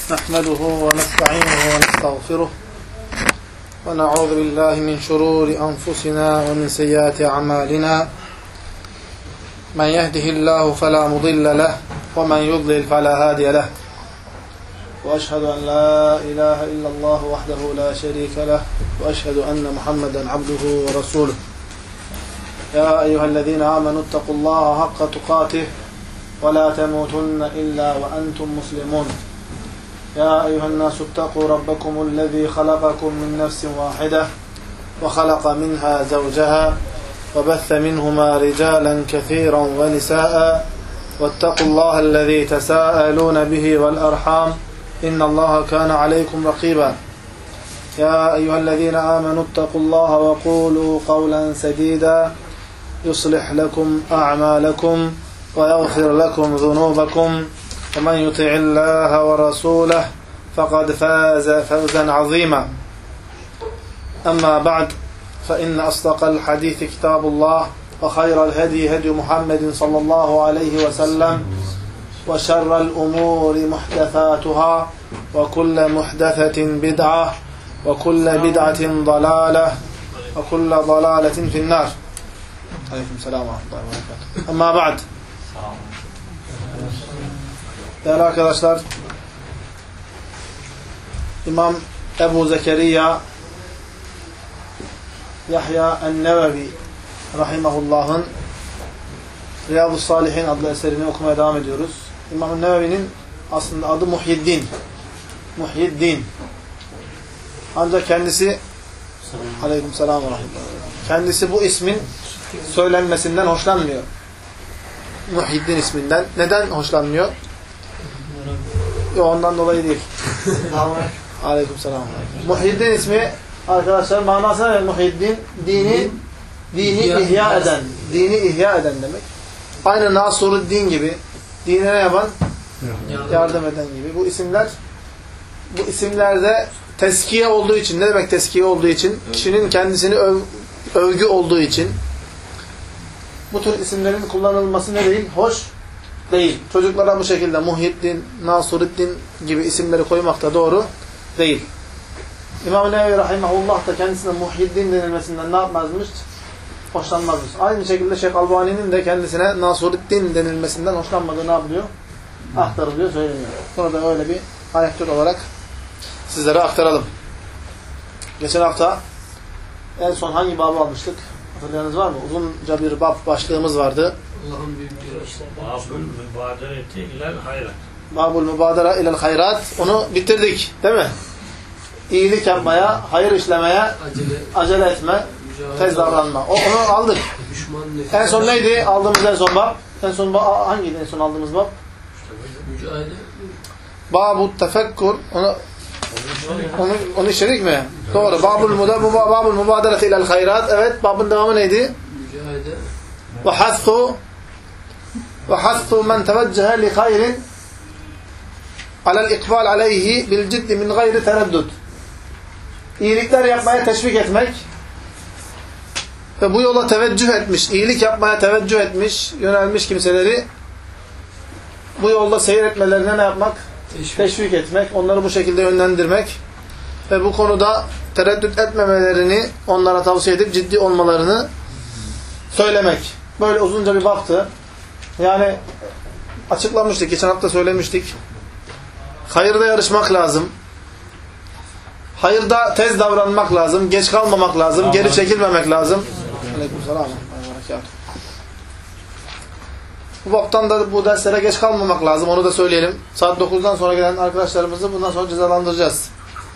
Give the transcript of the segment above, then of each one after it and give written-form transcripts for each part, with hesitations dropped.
نحمده ونستعينه ونستغفره ونعوذ بالله من شرور أنفسنا ومن سيئات أعمالنا من يهده الله فلا مضل له ومن يضلل فلا هادي له وأشهد أن لا إله إلا الله وحده لا شريك له وأشهد أن محمدا عبده ورسوله يا أيها الذين آمنوا اتقوا الله حق تقاته ولا تموتن إلا وأنتم مسلمون يا أيها الناس اتقوا ربكم الذي خلقكم من نفس واحدة وخلق منها زوجها وبث منهما رجالا كثيرا ونساء واتقوا الله الذي تساءلون به والأرحام إن الله كان عليكم رقيبا يا أيها الذين آمنوا اتقوا الله وقولوا قولا سديدا يصلح لكم أعمالكم ويغفر لكم ذنوبكم ومن يطع الله ورسوله فقد فاز فوزا عظيما أما بعد فإن أصدق الحديث كتاب الله وخير الهدي هدي محمد صلى الله عليه وسلم وشر الأمور محدثاتها وكل محدثة بدعة وكل بدعة ضلالة وكل ضلالة في النار. عليكم السلام ورحمة الله وبركاته. أما بعد. Değerli arkadaşlar, İmam Ebu Zekeriya Yahya en-Nevevi rahimahullah'ın Riyad-ı Salihin adlı eserini okumaya devam ediyoruz. İmam Nevevi'nin aslında adı Muhyiddin. Muhyiddin. Ancak kendisi Aleykümselam ve rahmetullah. Kendisi bu ismin söylenmesinden hoşlanmıyor. Muhyiddin isminden. Neden hoşlanmıyor? Yok, ondan dolayı değil. Aleykümselam. Muhyiddin ismi arkadaşlar manası ne? Muhyiddin dini ihya eden. Dini ihya eden demek. Aynı Nasuruddin gibi dine ne yapan? Yardım eden gibi. Bu isimlerde teskiye olduğu için, ne demek teskiye olduğu için? Kişinin kendisini övgü olduğu için bu tür isimlerin kullanılması ne değil? Hoş değil. Çocuklara bu şekilde Muhyiddin, Nasuruddin gibi isimleri koymak da doğru değil. İmam Nevevi rahimahullah da kendisine Muhyiddin denilmesinden ne yapmazmış? Hoşlanmazmış. Aynı şekilde Şeyh Albani'nin de kendisine Nasuruddin denilmesinden hoşlanmadığı ne yapılıyor? Aktarılıyor, söyleniyor. Bunu da öyle bir anekdot olarak sizlere aktaralım. Geçen hafta en son hangi babı almıştık? Hatırlayanınız var mı? Uzunca bir bab başlığımız vardı. Allah'ın büyüklüğü işte. Babul mübadereti ilel hayrat. Babul mübadere ilel hayrat. Onu bitirdik. Değil mi? İyilik yapmaya, hayır işlemeye acele etme, tez davranma. Onu aldık. En son neydi? Aldığımız en son bab. En son hangiydi en son aldığımız bab? Mücadele. Babul tefekkur. Onu işledik mi? Doğru. Babul mübadere ilel hayrat. Evet. Babın devamı neydi? Mücadele. وحث من توجه لخير على الإقبال عليه بالجد من غير tereddüt. İyilikler yapmaya teşvik etmek ve bu yola teveccüh etmiş, iyilik yapmaya teveccüh etmiş, yönelmiş kimseleri bu yolda seyretmelerine ne yapmak? Teşvik etmek, onları bu şekilde yönlendirmek ve bu konuda tereddüt etmemelerini onlara tavsiye edip ciddi olmalarını söylemek. Böyle uzunca bir baktı. Yani açıklamıştık, geçen hafta söylemiştik. Hayırda yarışmak lazım. Hayırda tez davranmak lazım. Geç kalmamak lazım. Geri çekilmemek lazım. Aleykümselam. Bu baktan da bu derslere geç kalmamak lazım. Onu da söyleyelim. Saat 9'dan sonra gelen arkadaşlarımızı bundan sonra cezalandıracağız.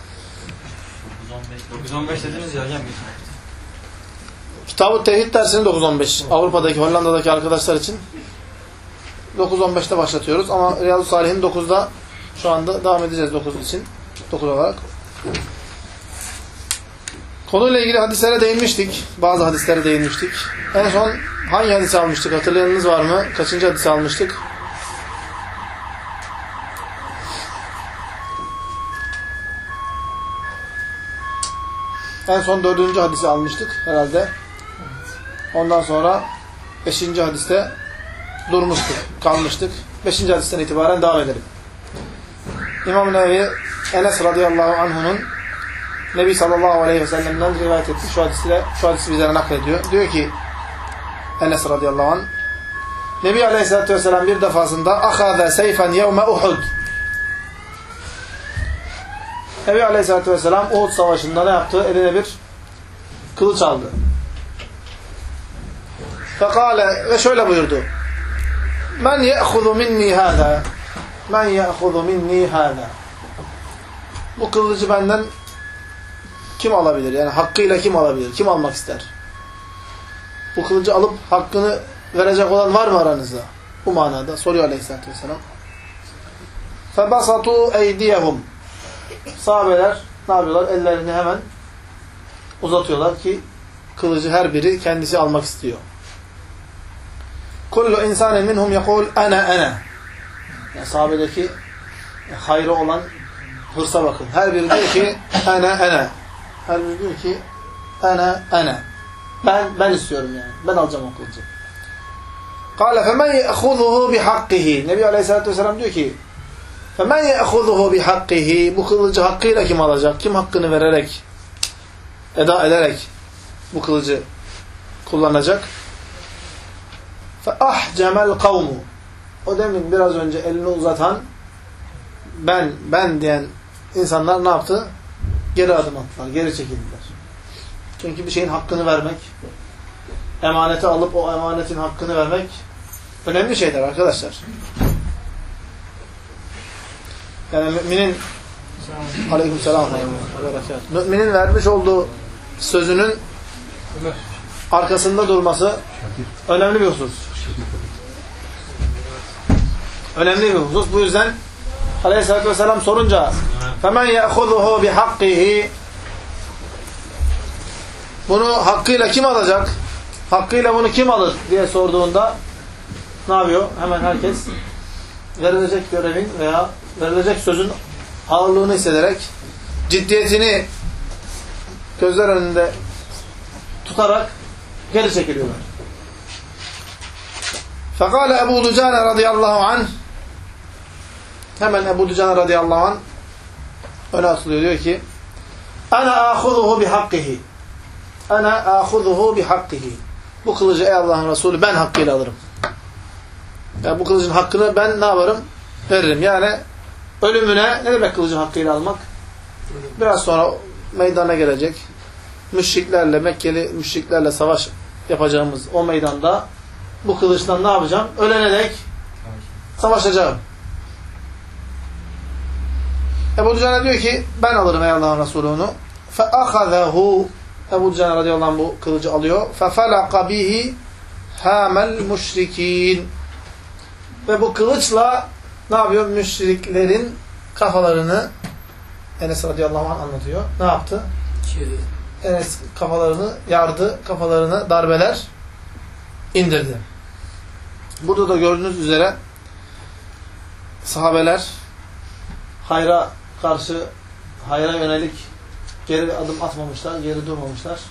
9-15 dediniz ya hocam. Kitab-ı Tevhid dersini 9-15. Avrupa'daki, Hollanda'daki arkadaşlar için 9-15'te başlatıyoruz. Ama Riyad-ı Salih'in 9'da şu anda devam edeceğiz 9 için. 9 olarak. Konuyla ilgili hadislere değinmiştik. Bazı hadislere değinmiştik. En son hangi hadisi almıştık? Hatırlayanınız var mı? Kaçıncı hadisi almıştık? En son 4. hadisi almıştık herhalde. Ondan sonra 5. hadiste durmuştuk, kalmıştık. 5. hadisten itibaren devam edelim. İmam Nevevi Enes radıyallahu anh'unun Nebi sallallahu aleyhi ve sellem'den rivayet etti. Şu hadisi bize naklediyor. Diyor ki Enes radıyallahu anh, Nebi aleyhissalatü vesselam bir defasında ahâze seyfen yevme Uhud. Nebi aleyhissalatü vesselam Uhud savaşında ne yaptı? Eline bir kılıç aldı. Fekale ve şöyle buyurdu. Men ye'huzu minni hâzâ. Men ye'huzu minni hâzâ. Bu kılıcı benden kim alabilir? Yani hakkıyla kim alabilir? Kim almak ister? Bu kılıcı alıp hakkını verecek olan var mı aranızda? Bu manada soruyor aleyhissalatü vesselam. فَبَسَطُوا اَيْدِيَهُمْ. Sahabeler ne yapıyorlar? Ellerini hemen uzatıyorlar ki kılıcı her biri kendisi almak istiyor. كُلُّ اِنْسَانٍ مِنْهُمْ يَقُولُ اَنَا اَنَا. Yani sahabedeki hayrı olan hırsa bakın. Her biri diyor ki ana ana. Her biri diyor ki ana ana. Ben istiyorum yani. Ben alacağım o kılıcı. Kâle femen ye'khudhuhu bihakkihi. Nebi Aleyhisselatü Vesselam diyor ki femen ye'khudhuhu bihakkihi. Bu kılıcı hakkıyla kim alacak? Kim hakkını vererek, eda ederek bu kılıcı kullanacak? Feahcemel kavmu. O demin biraz önce elini uzatan ben diyen insanlar ne yaptı? Geri adım attılar, geri çekildiler. Çünkü bir şeyin hakkını vermek, emaneti alıp o emanetin hakkını vermek önemli şeyler arkadaşlar. Yani müminin aleykümselam müminin vermiş olduğu sözünün arkasında durması önemli bir husus. Önemli bir husus. Bu yüzden Aleyhisselatü Vesselam sorunca فَمَنْ يَأْخُذُهُ بِحَقِّهِ. Bunu hakkıyla kim alacak? Hakkıyla bunu kim alır diye sorduğunda ne yapıyor? Hemen herkes verilecek görevin veya verilecek sözün ağırlığını hissederek, ciddiyetini gözler önünde tutarak geri çekiliyorlar. فَقَالَ Ebu Ducane radıyallahu anh. Hemen Ebu Ducane radıyallahu anh öne atılıyor. Diyor ki ana ahuzuhu bihakkihi. Ana ahuzuhu bihakkihi. Bu kılıcı ey Allah'ın Resulü ben hakkıyla alırım. Yani bu kılıcın hakkını ben ne yaparım? Veririm. Yani ölümüne ne demek kılıcın hakkıyla almak? Biraz sonra meydana gelecek. Müşriklerle, Mekkeli müşriklerle savaş yapacağımız o meydanda bu kılıçtan ne yapacağım? Ölene dek savaşacağım. Ebu Ducane diyor ki ben alırım ey Allah'ın Resulü onu. فَأَخَذَهُ. Ebu Ducane radıyallahu anh bu kılıcı alıyor. فَفَلَقَ بِهِ هَامَ الْمُشْرِك۪ينَ. Ve bu kılıçla ne yapıyor? Müşriklerin kafalarını Enes radıyallahu anh anlatıyor. Ne yaptı? Enes kafalarını yardı. Kafalarını darbeler indirdi. Burada da gördüğünüz üzere sahabeler hayra karşı, hayra yönelik geri adım atmamışlar, geri durmamışlar.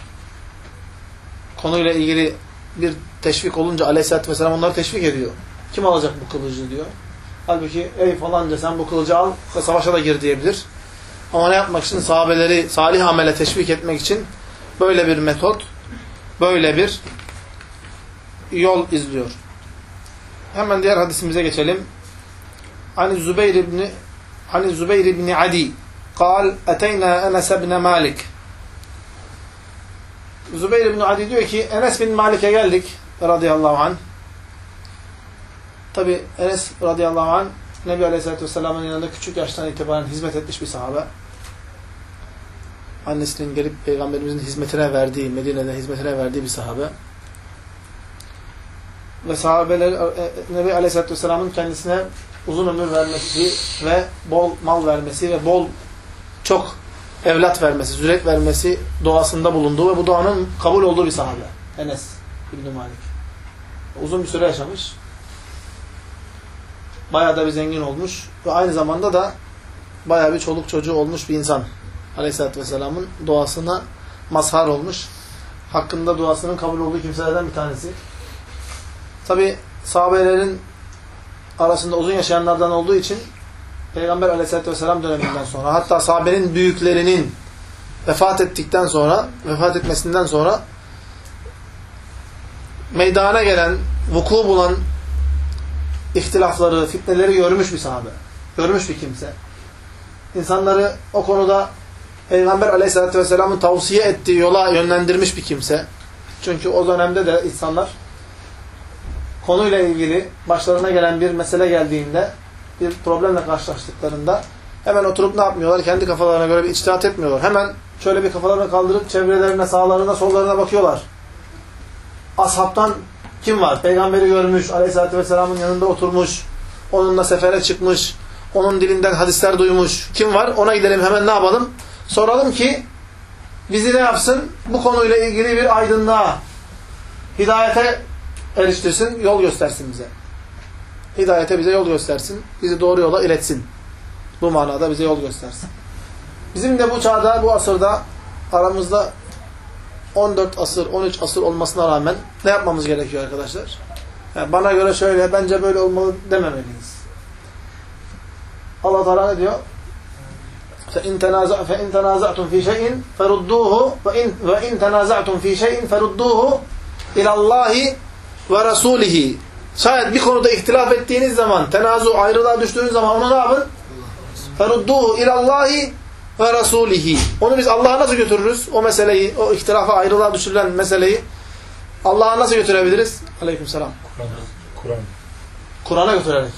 Konuyla ilgili bir teşvik olunca Aleyhisselatü Vesselam onları teşvik ediyor. Kim alacak bu kılıcı diyor. Halbuki ey falanca sen bu kılıcı al ve savaşa da gir diyebilir. Ama ne yapmak için? Sahabeleri salih amele teşvik etmek için böyle bir metot, böyle bir yol izliyor. Hemen diğer hadisimize geçelim. Hani Zübeyir ibn Adi قال أتينا أنس بن Malik. Zübeyir ibn Adi diyor ki Enes bin Malik'e geldik radıyallahu anh. Tabi Enes radıyallahu anh Nebi Aleyhisselatü Vesselam'ın yanında küçük yaştan itibaren hizmet etmiş bir sahabe. Annesinin gelip Peygamberimizin hizmetine verdiği, Medine'de hizmetine verdiği bir sahabe. Ve sahabeler Nebi Aleyhisselatü Vesselam'ın kendisine uzun ömür vermesi ve bol mal vermesi ve çok evlat vermesi, zürriyet vermesi duasında bulunduğu ve bu duanın kabul olduğu bir sahabe. Enes İbn Malik. Uzun bir süre yaşamış. Bayağı da bir zengin olmuş ve aynı zamanda da bayağı bir çoluk çocuğu olmuş bir insan. Aleyhisselatü Vesselam'ın duasına mazhar olmuş. Hakkında duasının kabul olduğu kimselerden bir tanesi. Tabi sahabelerin arasında uzun yaşayanlardan olduğu için Peygamber Aleyhisselatü Vesselam döneminden sonra, hatta sahabenin büyüklerinin vefat etmesinden sonra meydana gelen, vuku bulan ihtilafları, fitneleri görmüş bir sahabe. Görmüş bir kimse. İnsanları o konuda Peygamber Aleyhisselatü Vesselam'ın tavsiye ettiği yola yönlendirmiş bir kimse. Çünkü o dönemde de insanlar konuyla ilgili başlarına gelen bir mesele geldiğinde, bir problemle karşılaştıklarında hemen oturup ne yapmıyorlar? Kendi kafalarına göre bir içtihat etmiyorlar. Hemen şöyle bir kafalarını kaldırıp çevrelerine, sağlarına, sollarına bakıyorlar. Ashabtan kim var? Peygamberi görmüş, Aleyhisselatü Vesselam'ın yanında oturmuş, onunla sefere çıkmış, onun dilinden hadisler duymuş. Kim var? Ona gidelim, hemen ne yapalım? Soralım ki bizi ne yapsın? Bu konuyla ilgili bir aydınlığa, hidayete eriştirsin, yol göstersin bize. Hidayete bize yol göstersin, bizi doğru yola iletsin. Bu manada bize yol göstersin. Bizim de bu çağda, bu asırda aramızda 14 asır, 13 asır olmasına rağmen ne yapmamız gerekiyor arkadaşlar? Yani bana göre şöyle, bence böyle olmalı dememeliyiz. Allah Teala ne diyor? فَاِنْ تَنَازَعْتُمْ ف۪ي شَيْءٍ فَرُدُّوهُ وَاِنْ تَنَازَعْتُمْ ف۪ي شَيْءٍ فَرُدُّوهُ اِلَى اللّٰهِ وَرَسُولِهِ. Şayet bir konuda ihtilaf ettiğiniz zaman, tenazu, ayrılığa düştüğünüz zaman onu ne yapın? فَرُدُّوهُ اِلَى اللّٰهِ وَرَسُولِهِ. Onu biz Allah'a nasıl götürürüz? O meseleyi, o ihtilafa, ayrılığa düşürülen meseleyi Allah'a nasıl götürebiliriz? Aleykümselam. Kur'an'a götürerek.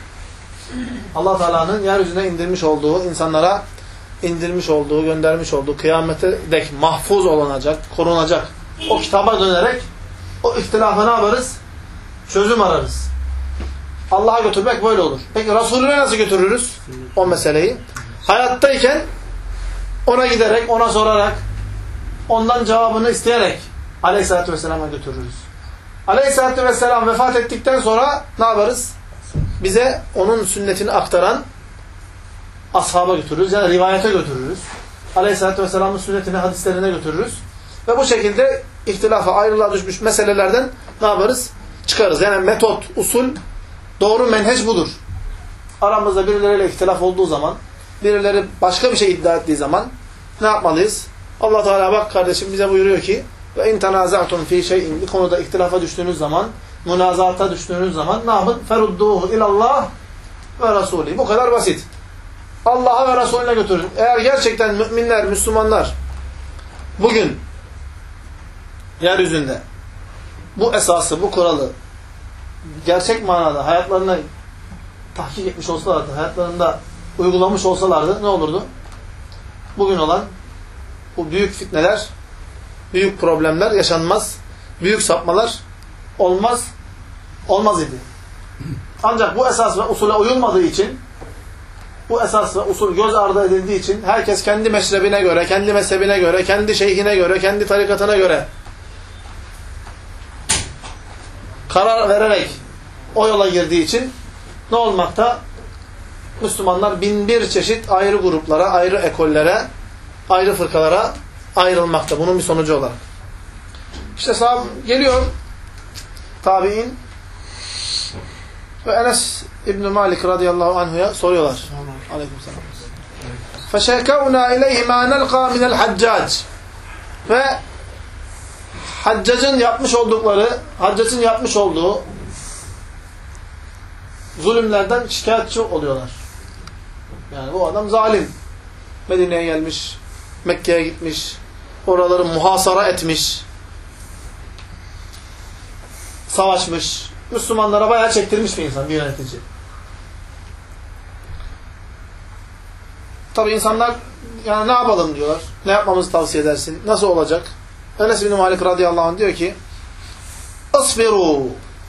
Allah Teala'nın yeryüzüne indirmiş olduğu, insanlara indirmiş olduğu, göndermiş olduğu, kıyamete dek mahfuz olunacak, korunacak o kitaba dönerek o ihtilafa ne yaparız? Çözüm ararız. Allah'a götürmek böyle olur. Peki Resulüne nasıl götürürüz o meseleyi? Hayattayken ona giderek, ona sorarak, ondan cevabını isteyerek Aleyhisselatü Vesselam'a götürürüz. Aleyhisselatü Vesselam vefat ettikten sonra ne yaparız? Bize onun sünnetini aktaran ashaba götürürüz. Yani rivayete götürürüz. Aleyhisselatü Vesselam'ın sünnetini, hadislerine götürürüz. Ve bu şekilde ihtilafa, ayrılığa düşmüş meselelerden ne yaparız? Çıkarız. Yani metot, usul, doğru menheç budur. Aramızda birileriyle ihtilaf olduğu zaman, birileri başka bir şey iddia ettiği zaman ne yapmalıyız? Allah Teala bak kardeşim bize buyuruyor ki ve in tenaza'tum fi şey'in, bir konuda ihtilafa düştüğünüz zaman, münazata düştüğünüz zaman ne yapın? Ferudduhu ilallah ve Resulü. Bu kadar basit. Allah'a ve Resulüne götürün. Eğer gerçekten müminler, Müslümanlar bugün yeryüzünde bu esası, bu kuralı gerçek manada hayatlarına tahkik etmiş olsalardı, hayatlarında uygulamış olsalardı ne olurdu? Bugün olan bu büyük fitneler, büyük problemler yaşanmaz, büyük sapmalar olmaz idi. Ancak bu esas ve usule uyulmadığı için, bu esas ve usul göz ardı edildiği için herkes kendi meşrebine göre, kendi mezhebine göre, kendi şeyhine göre, kendi tarikatına göre karar vererek o yola girdiği için ne olmakta? Müslümanlar binbir çeşit ayrı gruplara, ayrı ekollere, ayrı fırkalara ayrılmakta. Bunun bir sonucu olarak. İşte sahabe geliyor, tabi'in ve Enes İbn Malik radıyallahu anhu'ya soruyorlar. Aleykümselam. فَشَكَوْنَا اِلَيْهِ مَا نَلْقَى مِنَ الْحَجَّاجِ. Ve Haccac'ın yapmış olduğu zulümlerden şikayetçi oluyorlar. Yani bu adam zalim. Medine'ye gelmiş, Mekke'ye gitmiş, oraları muhasara etmiş, savaşmış, Müslümanlara bayağı çektirmiş bir insan, bir yönetici. Tabi insanlar yani ne yapalım diyorlar, ne yapmamızı tavsiye edersin, nasıl olacak? Enes bin Malik radıyallahu anh diyor ki Isbiru.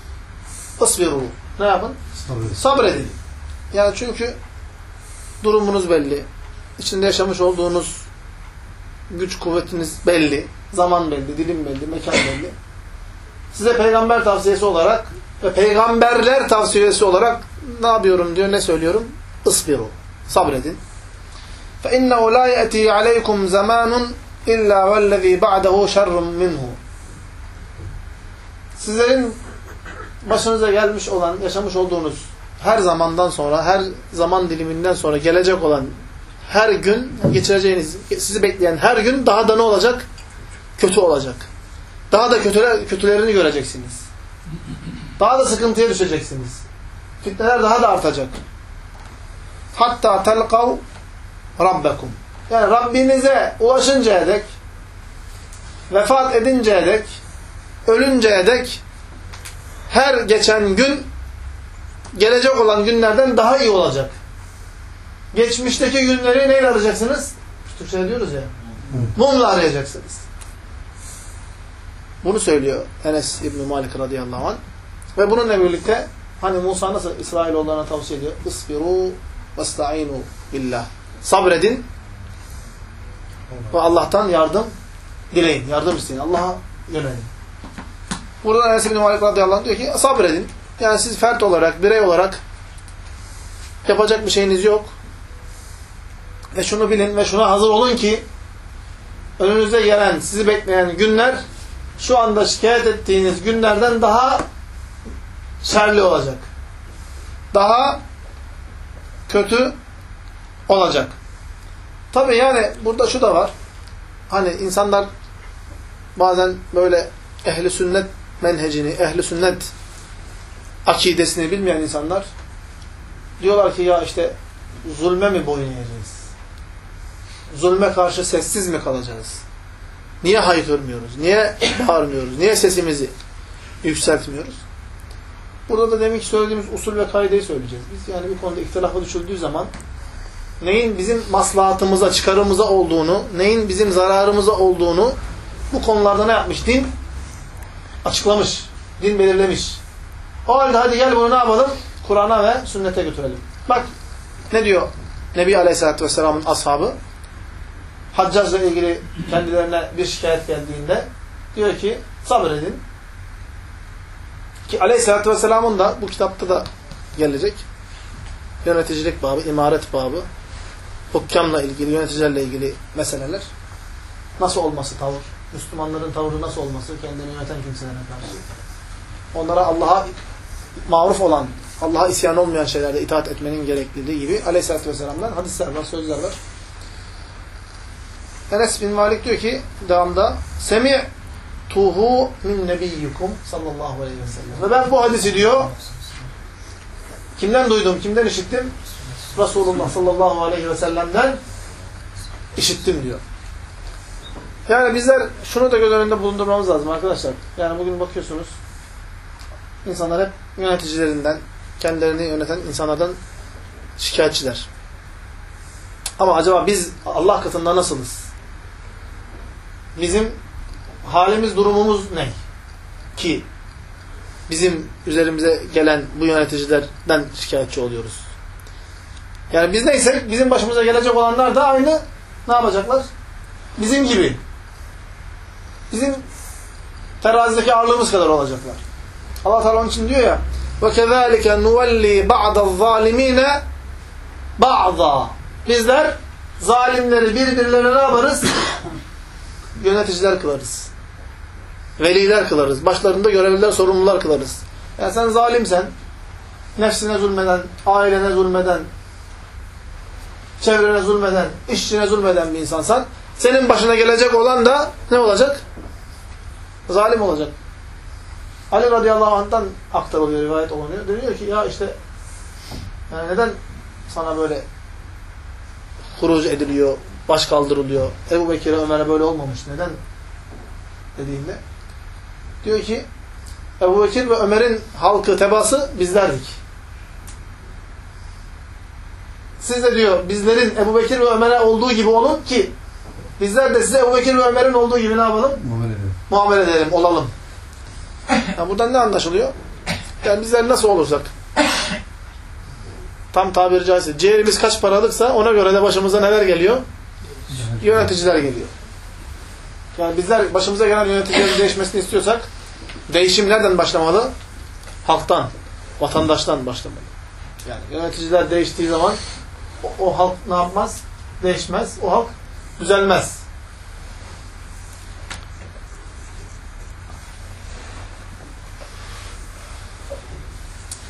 Ne yapın? Sabredin. Yani çünkü durumunuz belli. İçinde yaşamış olduğunuz güç kuvvetiniz belli. Zaman belli, dilim belli, mekan belli. Size peygamber tavsiyesi olarak ve peygamberler tavsiyesi olarak ne yapıyorum diyor, ne söylüyorum? Isbiru. Sabredin. فَاِنَّهُ لَا يَأْتِي عَلَيْكُمْ زَمَانٌ اِلَّا وَالَّذ۪ي بَعْدَهُ شَرٌ مِنْهُ. Sizlerin başınıza gelmiş olan, yaşamış olduğunuz her zamandan sonra, her zaman diliminden sonra gelecek olan her gün geçireceğiniz, sizi bekleyen her gün daha da ne olacak? Kötü olacak. Daha da kötülerini göreceksiniz. Daha da sıkıntıya düşeceksiniz. Fitneler daha da artacak. Hatta telkav rabbekum. Yani Rabbinize ulaşıncaya dek, vefat edinceye dek, ölünceye dek her geçen gün gelecek olan günlerden daha iyi olacak. Geçmişteki günleri neyle arayacaksınız? Türkçe diyoruz ya. Mumla arayacaksınız. Bunu söylüyor Enes İbn Malik radıyallahu anh. Ve bununla birlikte hani Musa nasıl İsrailoğullarına tavsiye ediyor? İsbiru vesta'inu billah. Sabredin ve Allah'tan yardım dileyin. Yardım isteyin. Allah'a yönelin. Burada Enes İbn Malik radıyallahu anh diyor ki sabredin. Yani siz fert olarak, birey olarak yapacak bir şeyiniz yok. Ve şunu bilin ve şuna hazır olun ki önünüzde gelen, sizi bekleyen günler şu anda şikayet ettiğiniz günlerden daha şerli olacak. Daha kötü olacak. Tabii yani burada şu da var. Hani insanlar bazen böyle ehli sünnet menhecini, ehli sünnet akidesini bilmeyen insanlar diyorlar ki ya işte zulme mi boyun eğeceğiz? Zulme karşı sessiz mi kalacağız? Niye haykırmıyoruz? Niye bağırmıyoruz? Niye sesimizi yükseltmiyoruz? Burada da demek ki söylediğimiz usul ve kaideyi söyleyeceğiz. Biz yani bir konuda ihtilafa düşüldüğü zaman neyin bizim maslahatımıza, çıkarımıza olduğunu, neyin bizim zararımıza olduğunu bu konularda ne yapmış? Din açıklamış. Din belirlemiş. O halde hadi gel bunu ne yapalım? Kur'an'a ve sünnete götürelim. Bak ne diyor Nebi Aleyhisselatü Vesselam'ın ashabı? Haccaj'la ilgili kendilerine bir şikayet geldiğinde diyor ki sabredin. Ki Aleyhisselatü Vesselam'ın da bu kitapta da gelecek yöneticilik babı, imaret babı, hukkamla ilgili, yöneticilerle ilgili meseleler. Nasıl olması tavır? Müslümanların tavrı nasıl olması kendini yöneten kimselere karşı? Onlara Allah'a maruf olan, Allah'a isyan olmayan şeylerde itaat etmenin gerekliliği gibi Aleyhisselatü Vesselam'dan hadisler var, sözler var. Enes bin Malik diyor ki devamda semi'tuhu min nebiyyukum sallallahu aleyhi ve sellem. Ve ben bu hadisi diyor kimden duydum, kimden işittim? Resulullah sallallahu aleyhi ve sellem'den işittim diyor. Yani bizler şunu da göz önünde bulundurmamız lazım arkadaşlar. Yani bugün bakıyorsunuz insanlar hep yöneticilerinden, kendilerini yöneten insanlardan şikayetçiler. Ama acaba biz Allah katında nasılız? Bizim halimiz, durumumuz ne? Ki bizim üzerimize gelen bu yöneticilerden şikayetçi oluyoruz. Yani biz neysek bizim başımıza gelecek olanlar da aynı ne yapacaklar? Bizim gibi. Bizim terazideki ağırlığımız kadar olacaklar. Allah Teala onun için diyor ya وَكَذَٰلِكَ نُوَلِّي بَعْضَ الظَّالِم۪ينَ بَعْضًا Bizler zalimleri birbirlerine ne yaparız? Yöneticiler kılarız. Veliler kılarız. Başlarında görevliler, sorumlular kılarız. Yani sen zalimsen, nefsine zulmeden, ailene zulmeden, çevrene zulmeden, işçine zulmeden bir insansan, senin başına gelecek olan da ne olacak? Zalim olacak. Ali radıyallahu anh'tan aktarılıyor, rivayet olunuyor. Deniyor ki ya işte yani neden sana böyle huruc ediliyor, baş kaldırılıyor? Ebu Bekir'e, Ömer'e böyle olmamış. Neden? Dediğinde diyor ki Ebu Bekir ve Ömer'in halkı, tebaası bizlerdik. Siz de diyor bizlerin Ebu Bekir ve Ömer'e olduğu gibi olun ki bizler de size Ebu Bekir ve Ömer'in olduğu gibi ne yapalım? Muamele edelim, olalım. Yani buradan ne anlaşılıyor? Yani bizler nasıl olursak tam tabiri caizse ciğerimiz kaç paralıksa ona göre de başımıza neler geliyor? Yöneticiler geliyor. Yani bizler başımıza gelen yöneticilerin değişmesini istiyorsak değişim nereden başlamalı? Halktan, vatandaştan başlamalı. Yani yöneticiler değiştiği zaman o halk ne yapmaz? Değişmez. O halk düzelmez.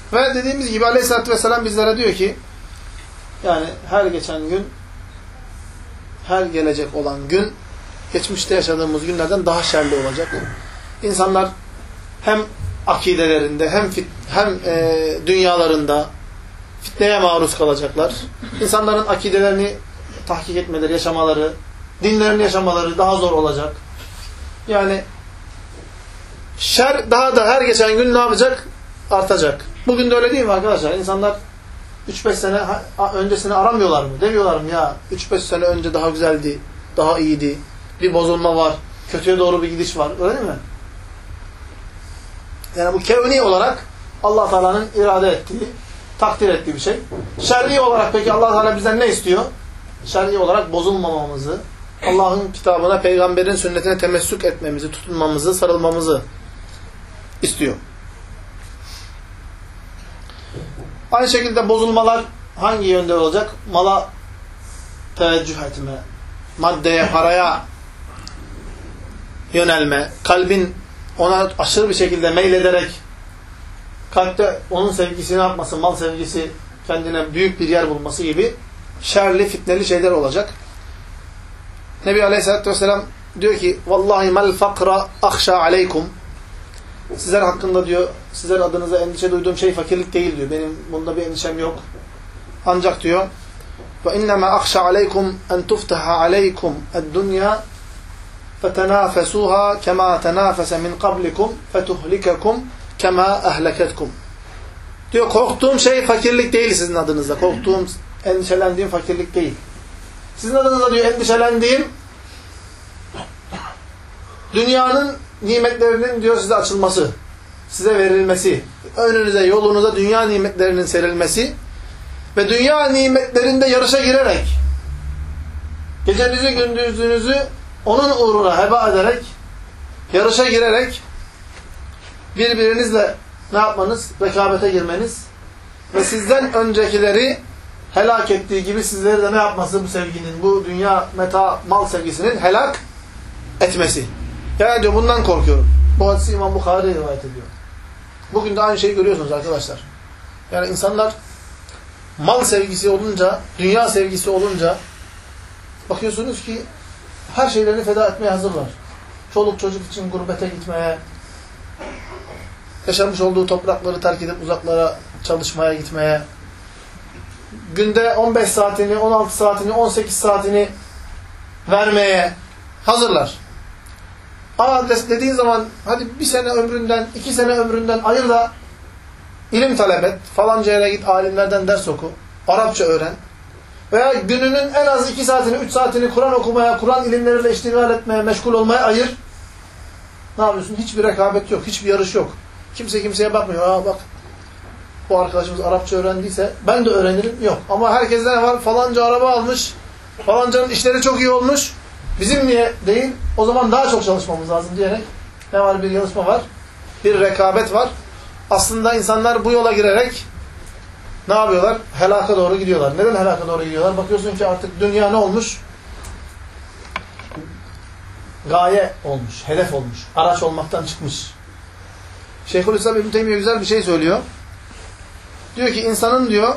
Ve dediğimiz gibi Aleyhisselatü Vesselam bizlere diyor ki yani her geçen gün, her gelecek olan gün geçmişte yaşadığımız günlerden daha şerli olacak. İnsanlar hem akidelerinde hem dünyalarında fitneye maruz kalacaklar. İnsanların akidelerini tahkik etmeleri, yaşamaları, dinlerini yaşamaları daha zor olacak. Yani şer daha da her geçen gün ne yapacak? Artacak. Bugün de öyle değil mi arkadaşlar? İnsanlar 3-5 sene öncesini aramıyorlar mı? Demiyorlar mı ya 3-5 sene önce daha güzeldi, daha iyiydi, bir bozulma var, kötüye doğru bir gidiş var. Öyle değil mi? Yani bu kevni olarak Allah Teala'nın irade ettiği, takdir ettiği bir şey. Şer'i olarak peki Allah Teala bizden ne istiyor? Şer'i olarak bozulmamamızı, Allah'ın kitabına, peygamberin sünnetine temessük etmemizi, tutunmamızı, sarılmamızı istiyor. Aynı şekilde bozulmalar hangi yönde olacak? Mala teveccüh etme, maddeye, paraya yönelme, kalbin ona aşırı bir şekilde meylederek kalpte onun sevgisini yapması, mal sevgisi kendine büyük bir yer bulması gibi şerli, fitneli şeyler olacak. Nebi Aleyhisselatü Vesselam diyor ki vallahi mel fakra akhşa aleykum. Sizler hakkında diyor, sizler adınıza endişe duyduğum şey fakirlik değil diyor. Benim bunda bir endişem yok. Ancak diyor ve innema akhşa aleykum en tuftaha aleykum ed-dunya fetenafesuha kema tenafese min qablikum fetuhlikakum kema ahlaketkum. Diyor korktuğum şey fakirlik değil sizin adınızda. Korktuğum, endişelendiğim fakirlik değil. Sizin adınızda diyor endişelendiğim dünyanın nimetlerinin diyor size açılması, size verilmesi, önünüze, yolunuza dünya nimetlerinin serilmesi ve dünya nimetlerinde yarışa girerek gecenizi, gündüzünüzü onun uğruna heba ederek, yarışa girerek birbirinizle ne yapmanız? Rekabete girmeniz ve sizden öncekileri helak ettiği gibi sizleri de ne yapması bu sevginin, bu dünya meta, mal sevgisinin helak etmesi. Yani diyor bundan korkuyorum. Bu hadisi İmam Bukhari rivayet ediyor. Bugün de aynı şeyi görüyorsunuz arkadaşlar. Yani insanlar mal sevgisi olunca, dünya sevgisi olunca bakıyorsunuz ki her şeylerini feda etmeye hazırlar. Çoluk çocuk için gurbete gitmeye, yaşamış olduğu toprakları terk edip uzaklara çalışmaya gitmeye, günde 15 saatini, 16 saatini, 18 saatini vermeye hazırlar. Ama dediğin zaman hadi bir sene ömründen, 2 sene ömründen ayır da ilim talep et, falanca yere git, alimlerden ders oku, Arapça öğren. Veya gününün en az 2 saatini, 3 saatini Kur'an okumaya, Kur'an ilimleriyle iştigal etmeye, meşgul olmaya ayır. Ne yapıyorsun? Hiçbir rekabet yok, hiçbir yarış yok. Kimse kimseye bakmıyor. Aa bak, bu arkadaşımız Arapça öğrendiyse ben de öğrenirim. Yok. Ama herkeste ne var? Falanca araba almış, falancanın işleri çok iyi olmuş. Bizim niye değil? O zaman daha çok çalışmamız lazım diyerek ne var? Bir yarışma var. Bir rekabet var. Aslında insanlar bu yola girerek ne yapıyorlar? Helaka doğru gidiyorlar. Neden helaka doğru gidiyorlar? Bakıyorsun ki artık dünya ne olmuş? Gaye olmuş, hedef olmuş. Araç olmaktan çıkmış. Şeyhülislam İbn Teymiye güzel bir şey söylüyor. Diyor ki insanın diyor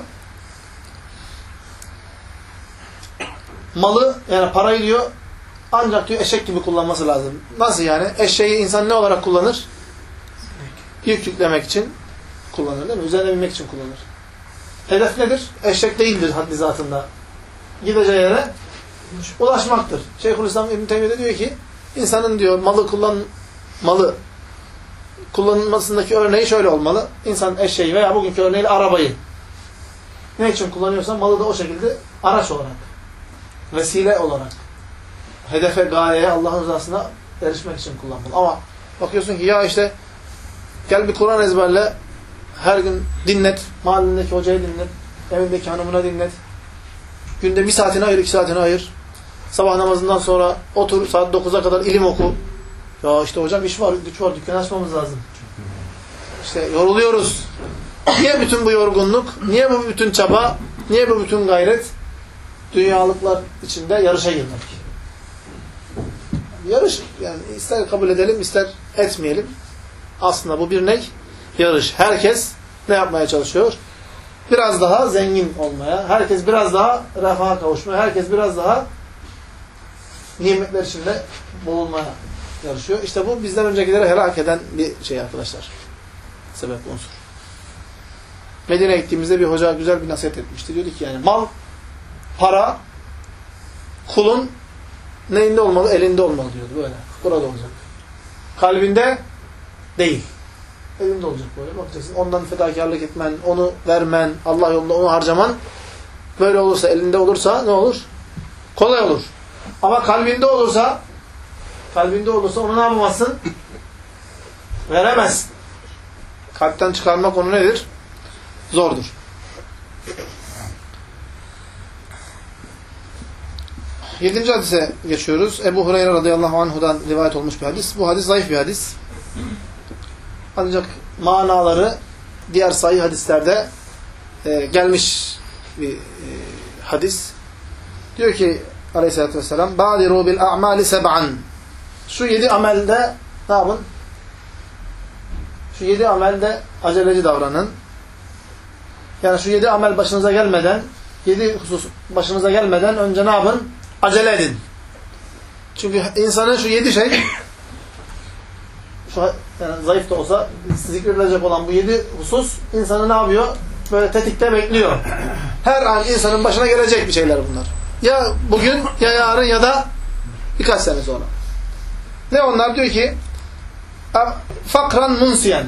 malı yani parayı diyor ancak diyor eşek gibi kullanması lazım. Nasıl yani? Eşeği insan ne olarak kullanır? Yük yüklemek için kullanır değil mi? Üzerine binmek için kullanır. Hedef nedir? Eşek değildir haddi zatında. Gideceği yere ulaşmaktır. Şeyhülislam İbn Teymiye de diyor ki insanın diyor malı kullanılmasındaki örneği şöyle olmalı. İnsan eşeği veya bugünkü örneğiyle arabayı ne için kullanıyorsa malı da o şekilde araç olarak, vesile olarak, hedefe, gayeye, Allah'ın rızasına erişmek için kullanmalı. Ama bakıyorsun ki ya işte gel bir Kur'an ezberle, her gün dinlet, mahallendeki hocayı dinlet, evindeki hanımına dinlet. Günde 1 saatini ayır, 2 saatini ayır. Sabah namazından sonra otur, saat 9'a kadar ilim oku. Ya işte hocam iş var, güç var, dükkan açmamız lazım. İşte yoruluyoruz. Niye bütün bu yorgunluk? Niye bu bütün çaba? Niye bu bütün gayret? Dünyalıklar içinde yarışa girmek. Yarış, yani ister kabul edelim, ister etmeyelim. Aslında bu bir ne? Yarış. Herkes ne yapmaya çalışıyor? Biraz daha zengin olmaya, herkes biraz daha refaha kavuşmaya, herkes biraz daha nimetler içinde boğulmaya yarışıyor. İşte bu bizden öncekileri helak eden bir şey arkadaşlar. Sebep unsur. Medine'ye gittiğimizde bir hoca güzel bir nasihat etmişti. Diyordu ki yani mal, para, kulun neyinde olmalı? Elinde olmalı diyordu böyle. Burada olacak. Kalbinde değil. Elinde olacak böyle. Bakacaksın. Ondan fedakarlık etmen, onu vermen, Allah yolunda onu harcaman böyle olursa, elinde olursa ne olur? Kolay olur. Ama kalbinde olursa onu ne yapamazsın? Veremezsin. Kalpten çıkarmak onu nedir? Zordur. Yedinci hadise geçiyoruz. Ebu Hureyre radıyallahu anhu'dan rivayet olmuş bir hadis. Bu hadis zayıf bir hadis. Ancak manaları diğer sahih hadislerde gelmiş bir hadis. Diyor ki aleyhissalatü vesselam bâdirû bil a'mâli seb'an. Şu 7 amelde ne yapın? Şu 7 amelde aceleci davranın. Yani şu 7 amel başınıza gelmeden, 7 husus başınıza gelmeden önce ne yapın? Acele edin. Çünkü insanın şu 7 şey, yani zayıf da olsa zikredilecek olan bu 7 husus insanı ne yapıyor? Böyle tetikte bekliyor. Her an insanın başına gelecek bir şeyler bunlar. Ya bugün, ya yarın, ya da birkaç sene sonra. Ne onlar? Diyor ki fakran munsiyen.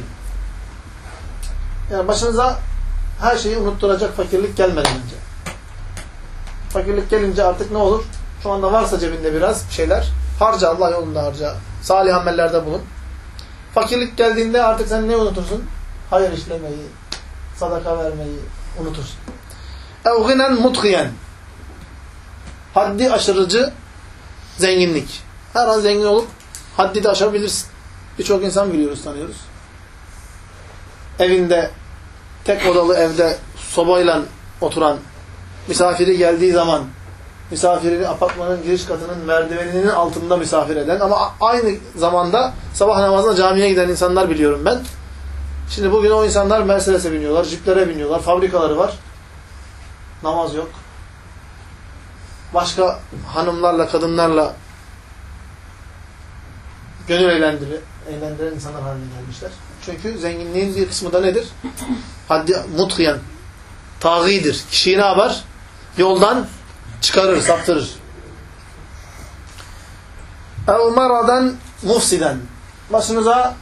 Yani başınıza her şeyi unutturacak fakirlik gelmeden önce. Fakirlik gelince artık ne olur? Şu anda varsa cebinde biraz bir şeyler. Harca, Allah yolunda harca. Salih amellerde bulun. Fakirlik geldiğinde artık sen ne unutursun? Hayır işlemeyi, sadaka vermeyi unutursun. Evginen mutkiyen. Haddi aşırıcı zenginlik. Her an zengin olup haddi de aşabilirsin. Birçok insan biliyoruz, tanıyoruz. Evinde, tek odalı evde sobayla oturan, misafiri geldiği zaman misafirini apartmanın giriş katının merdiveninin altında misafir eden ama aynı zamanda sabah namazına camiye giden insanlar biliyorum ben. Şimdi bugün o insanlar Mercedes'e biniyorlar, jiplere biniyorlar, fabrikaları var. Namaz yok. Başka hanımlarla, kadınlarla gönül eğlendiren insanlar haline gelmişler. Çünkü zenginliğin bir kısmı da nedir? Haddi mutkiyen, tağidir. Kişiyi ne yapar? Yoldan çıkarır, saptırır. Maradan mufsiden. Başınıza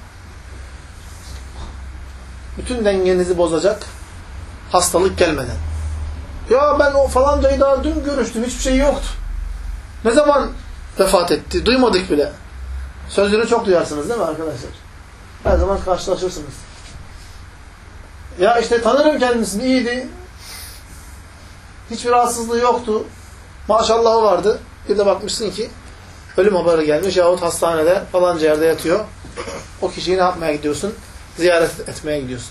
bütün dengenizi bozacak hastalık gelmeden. Ya ben o falancayı daha dün görüştüm, hiçbir şey yoktu. Ne zaman vefat etti? Duymadık bile. Sözünü çok duyarsınız değil mi arkadaşlar? Her zaman karşılaşırsınız. Ya işte tanırım kendisini, iyiydi. Hiçbir rahatsızlığı yoktu. Maşallahı vardı. Bir de bakmışsın ki ölüm haberi gelmiş yahut hastanede falanca yerde yatıyor. O kişiyi ne yapmaya gidiyorsun? Ziyaret etmeye gidiyorsun.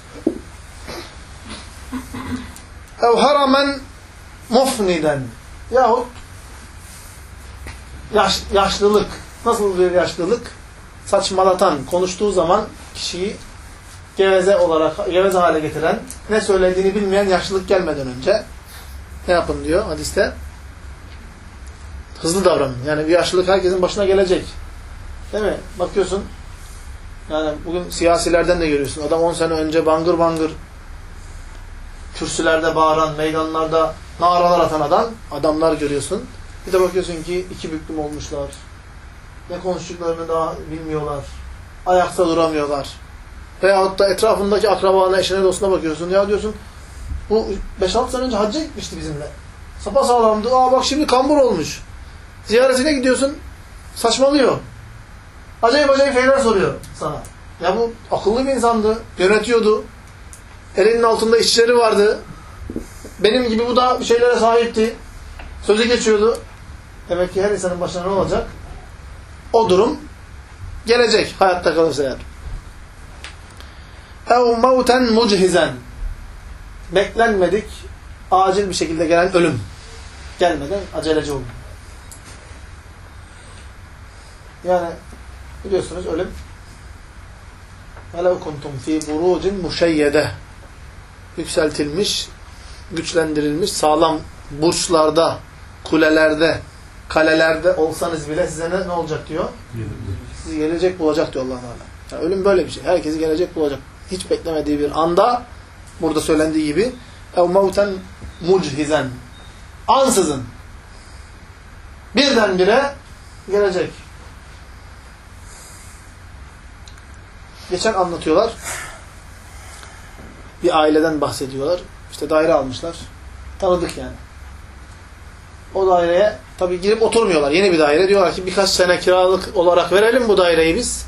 Ev haramen mufniden. Yahut yaşlılık. Nasıl bir yaşlılık? Saçmalatan, konuştuğu zaman kişiyi geveze hale getiren, ne söylediğini bilmeyen yaşlılık gelmeden önce ne yapın diyor hadiste? Hızlı davranın. Yani bir yaşlılık herkesin başına gelecek. Değil mi? Bakıyorsun, yani bugün siyasilerden de görüyorsun. Adam 10 sene önce bangır bangır kürsülerde bağıran, meydanlarda naralar atan adamlar görüyorsun. Bir de bakıyorsun ki iki büklüm olmuşlar. Ne konuştuklarını daha bilmiyorlar. Ayakta duramıyorlar. Veyahut da etrafındaki akrabana, eşine, dostuna bakıyorsun. Ya diyorsun, bu 5-6 sene önce hacca gitmişti bizimle. Sapasağlamdı. Bak şimdi kambur olmuş. Ziyaretine gidiyorsun, saçmalıyor. Acayip şeyler soruyor sana. Ya bu akıllı bir insandı. Yönetiyordu. Elinin altında işçileri vardı. Benim gibi bu da bir şeylere sahipti. Sözü geçiyordu. Demek ki her insanın başına ne olacak? O durum gelecek. Hayatta kalırsa eğer. اَوْ مَوْتًا مُجْهِزًا. Beklenmedik, acil bir şekilde gelen ölüm. Gelmeden aceleci olun. Yani biliyorsunuz ölüm وَلَوْ كُنْتُمْ ف۪ي بُرُوجٍ مُشَيَّدَةٍ. yükseltilmiş, güçlendirilmiş, sağlam burçlarda, kulelerde, kalelerde olsanız bile size ne olacak diyor? Sizi gelecek bulacak diyor Allah Teala. Yani ölüm böyle bir şey. Herkesi gelecek bulacak. Hiç beklemediği bir anda, burada söylendiği gibi, ev mevten muchizen, ansızın, birdenbire gelecek. Geçen anlatıyorlar. Bir aileden bahsediyorlar. İşte daire almışlar. Tanıdık yani. O daireye tabii girip oturmuyorlar. Yeni bir daire. Diyorlar ki birkaç sene kiralık olarak verelim bu daireyi biz.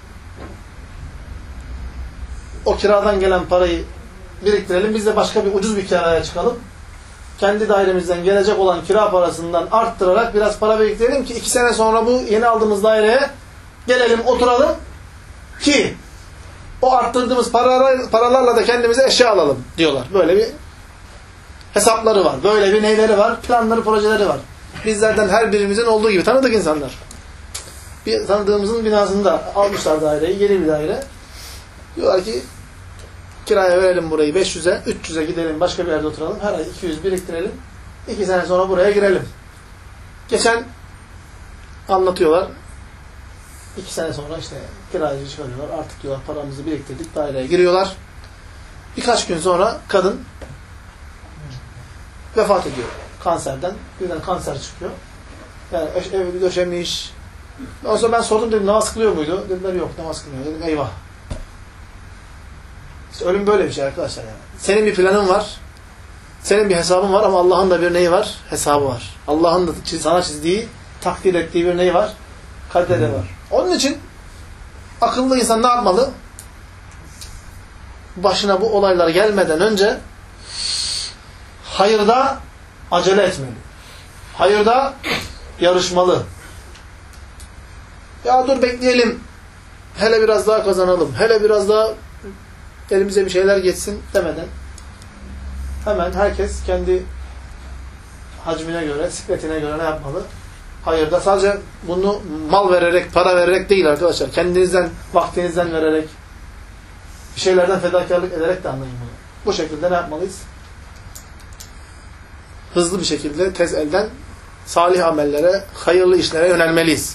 O kiradan gelen parayı biriktirelim. Biz de başka bir ucuz bir kiraya çıkalım. Kendi dairemizden gelecek olan kira parasından arttırarak biraz para biriktirelim ki 2 sene sonra bu yeni aldığımız daireye gelelim, oturalım ki o arttırdığımız paralarla da kendimize eşya alalım diyorlar. Böyle bir hesapları var. Böyle bir neyleri var? Planları, projeleri var. Bizlerden her birimizin olduğu gibi tanıdık insanlar. Bir tanıdığımızın binasında almışlar daireyi, yeni bir daire. Diyorlar ki kiraya verelim burayı 500'e, 300'e gidelim, başka bir yerde oturalım. Her ay 200 biriktirelim. 2 sene sonra buraya girelim. Geçen anlatıyorlar. 2 sene sonra işte kiracı çıkarıyorlar. Artık diyorlar paramızı biriktirdik, daireye giriyorlar. Birkaç gün sonra kadın vefat ediyor. Kanserden. Birden kanser çıkıyor. Yani evi döşemiş. Ondan sonra ben sordum, dedim namaz kılıyor muydu? Dediler yok, namaz kılmıyor. Dedim eyvah. İşte ölüm böyle bir şey arkadaşlar yani. Senin bir planın var. Senin bir hesabın var ama Allah'ın da bir neyi var? Hesabı var. Allah'ın da sana çizdiği, takdir ettiği bir neyi var? Kaderi var. Onun için akıllı insan ne yapmalı? Başına bu olaylar gelmeden önce hayırda acele etmeli. Hayırda yarışmalı. Ya dur bekleyelim. Hele biraz daha kazanalım. Hele biraz daha elimize bir şeyler geçsin demeden hemen herkes kendi hacmine göre, sikletine göre ne yapmalı? Hayırda sadece bunu mal vererek, para vererek değil arkadaşlar. Kendinizden, vaktinizden vererek, bir şeylerden fedakarlık ederek de anlayın bunu. Bu şekilde ne yapmalıyız? Hızlı bir şekilde, tez elden salih amellere, hayırlı işlere yönelmeliyiz.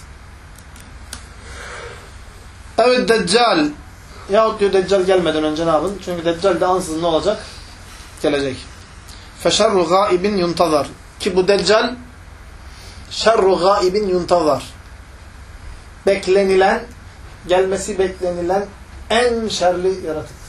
Evet, Deccal. Yahut diyor Deccal gelmeden önce ne yapın? Çünkü Deccal de ansızın ne olacak? Gelecek. فَشَرُّ غَائِبٍ يُنْتَظَرْ. Ki bu Deccal şerru gâibin yuntazar. Beklenilen, gelmesi beklenilen en şerli yaratıktır.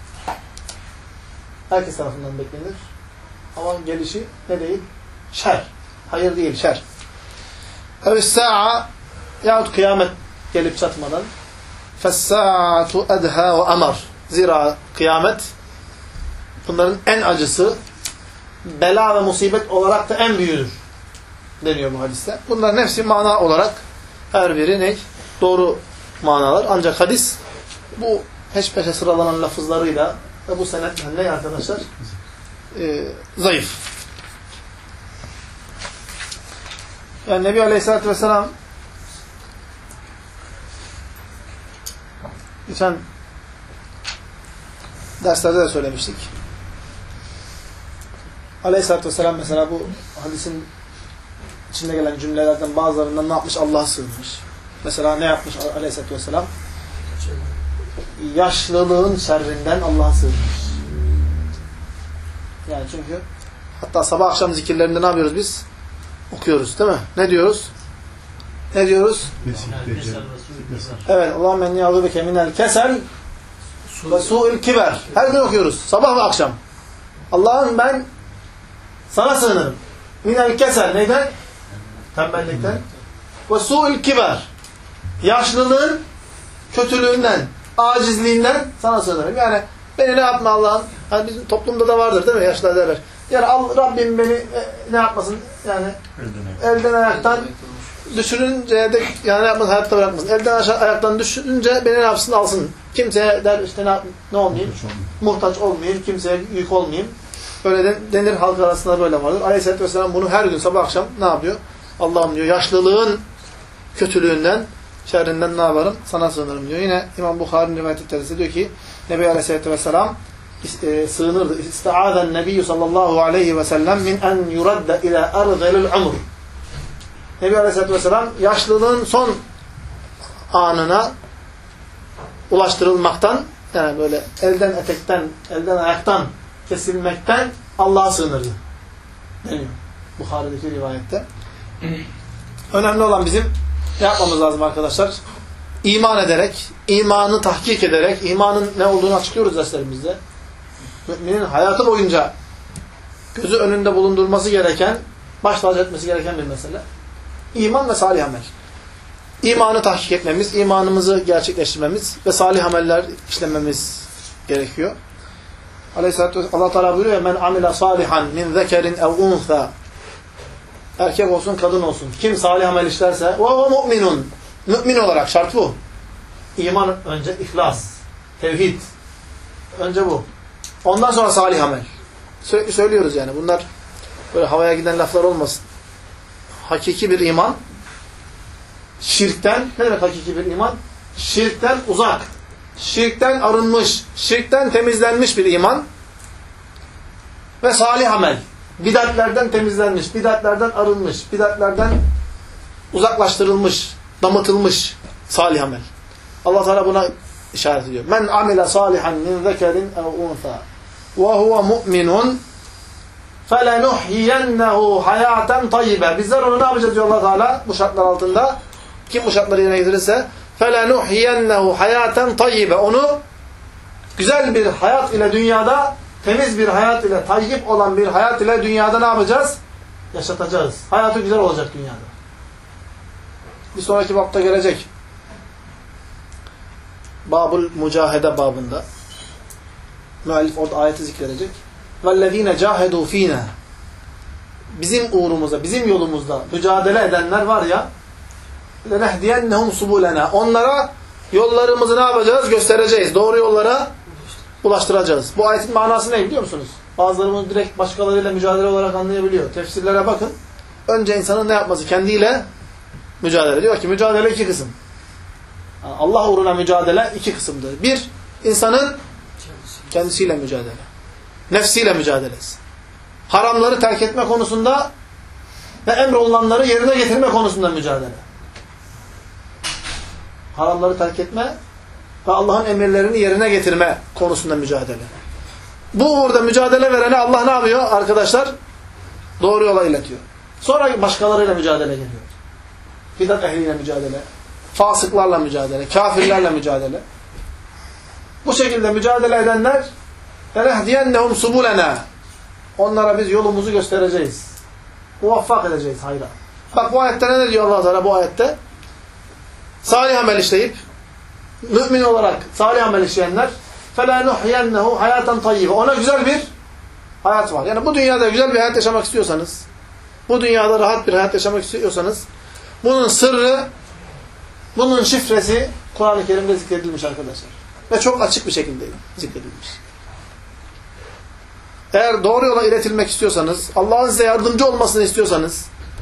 Herkes tarafından beklenir. Ama gelişi ne değil? Şer. Hayır değil, şer. اَوْسَّاءَ yahut kıyamet gelip çatmadan فَالسَّاعَةُ اَدْهَا وَاَمَرْ. Zira kıyamet bunların en acısı, bela ve musibet olarak da en büyüğüdür deniyor bu hadiste. Bunların hepsi mana olarak her biri ne? Doğru manalar. Ancak hadis bu peş peşe sıralanan lafızlarıyla ve bu senetle ne arkadaşlar? Zayıf. Yani Nebi Aleyhisselatü Vesselam geçen derslerde de söylemiştik. Aleyhisselatü Vesselam mesela bu hadisin içinde gelen cümlelerden bazılarından ne yapmış? Allah'a sığınmış. Mesela ne yapmış Aleyhisselatü Vesselam? Yaşlılığın şerrinden Allah'a sığınmış. Yani çünkü hatta sabah akşam zikirlerinde ne yapıyoruz biz? Okuyoruz değil mi? Ne diyoruz? Ne diyoruz? Evet. Allahümme enni a'udubike minel kesel ve su'il kiber. Her gün okuyoruz. Sabah ve akşam. Allah'ım ben sana sığınırım. Minel kesel. Neyden? Tembellikten. Ve su'il kiber. Yaşlılığın kötülüğünden, acizliğinden sana sığınırım. Yani beni ne yapma Allah'ım? Yani bizim toplumda da vardır değil mi? Yaşlılar derler. Yani Rabbim beni ne yapmasın? Yani elden ayaktan düşürünce de yani ne yapmasın? Hayatta bırakmasın. Elden ayaktan düşürünce beni ne yapsın? Alsın. Kimseye der işte ne olmayayım? Muhtaç olmayayım. Kimseye yük olmayayım. Böyle denir, halk arasında böyle vardır. Aleyhisselatü Vesselam bunu her gün sabah akşam ne yapıyor? Allah'ım diyor yaşlılığın kötülüğünden, şerrinden ne yaparım? Sana sığınırım diyor. Yine İmam Bukhari'nin rivayet ettiği diyor ki Nebi Aleyhisselatü Vesselam sığınırdı. İsta'azen nebiyyü sallallahu aleyhi ve sellem min en yuradde ila erzelil umr. Nebi Aleyhisselatü Vesselam yaşlılığın son anına ulaştırılmaktan, yani böyle elden etekten, elden ayaktan kesilmekten Allah'a sığınırdı deniyor Bukhari'deki rivayette. Önemli olan bizim ne yapmamız lazım arkadaşlar? İman ederek, imanı tahkik ederek, imanın ne olduğunu açıklıyoruz derslerimizde. Müminin hayatı boyunca gözü önünde bulundurması gereken, baş tacı etmesi gereken bir mesele. İman ve salih amel. İmanı tahkik etmemiz, imanımızı gerçekleştirmemiz ve salih ameller işlememiz gerekiyor. Allah Teala buyuruyor ya, men amila salihan min zekerin ev unsa. Erkek olsun, kadın olsun. Kim salih amel işlerse ve o mu'minun. Mümin olarak şart bu. İman önce ihlas, tevhid. Önce bu. Ondan sonra salih amel. Sürekli söylüyoruz yani. Bunlar böyle havaya giden laflar olmasın. Hakiki bir iman, şirkten, ne demek hakiki bir iman? Şirkten uzak, şirkten arınmış, şirkten temizlenmiş bir iman ve salih amel. Bidatlerden temizlenmiş, bidatlerden arınmış, bidatlerden uzaklaştırılmış, damıtılmış salih amel. Allah Teala buna işaret ediyor. Men amile salihan min zekerin ev unsa ve huve mu'minun فَلَنُحْيِيَنَّهُ حَيَاتًا طَيِّبًا. Bizler onu ne yapacağız diyor Allah Teala bu şartlar altında? Kim bu şartları yerine getirirse فَلَنُحْيِيَنَّهُ حَيَاتًا طَيِّبًا. Onu güzel bir hayat ile dünyada, temiz bir hayat ile, tayyip olan bir hayat ile dünyada ne yapacağız? Yaşatacağız. Hayatı güzel olacak dünyada. Bir sonraki bapta gelecek. Babul Mücahede babında. Müellif orada ayeti zikredecek. وَالَّذ۪ينَ جَاهَدُوا ف۪ينَا. Bizim uğrumuzda, bizim yolumuzda mücadele edenler var ya, لَنَهْدِيَنَّهُمْ سُبُولَنَا. Onlara yollarımızı ne yapacağız? Göstereceğiz. Doğru yollara ulaştıracağız. Bu ayetin manası ne biliyor musunuz? Bazılarımız direkt başkalarıyla mücadele olarak anlayabiliyor. Tefsirlere bakın. Önce insanın ne yapması? Kendiyle mücadele. Diyor ki mücadele iki kısım. Allah uğruna mücadele iki kısımdır. Bir, insanın kendisiyle mücadele. Nefsiyle mücadelesi. Haramları terk etme konusunda ve emrolunanları yerine getirme konusunda mücadele. Haramları terk etme ve Allah'ın emirlerini yerine getirme konusunda mücadele. Bu uğurda mücadele verene Allah ne yapıyor arkadaşlar? Doğru yola iletiyor. Sonra başkalarıyla mücadele geliyor. Bidat ehliyle mücadele, fasıklarla mücadele, kafirlerle mücadele. Bu şekilde mücadele edenler فَنَهْدِيَنَّهُمْ سُبُولَنَا. Onlara biz yolumuzu göstereceğiz. Muvaffak edeceğiz hayra. Bak bu ayette ne diyor Allah Teala bu ayette? Salih amel işleyip, mümin olarak salih amel işleyenler فَلَنُحْيَنَّهُ حَيَاتًا طَيِّبًا. Ona güzel bir hayat var. Yani bu dünyada güzel bir hayat yaşamak istiyorsanız, bu dünyada rahat bir hayat yaşamak istiyorsanız, bunun sırrı, bunun şifresi Kur'an-ı Kerim'de zikredilmiş arkadaşlar. Ve çok açık bir şekilde zikredilmiş. Eğer doğru yola iletilmek istiyorsanız, Allah'ın size yardımcı olmasını istiyorsanız,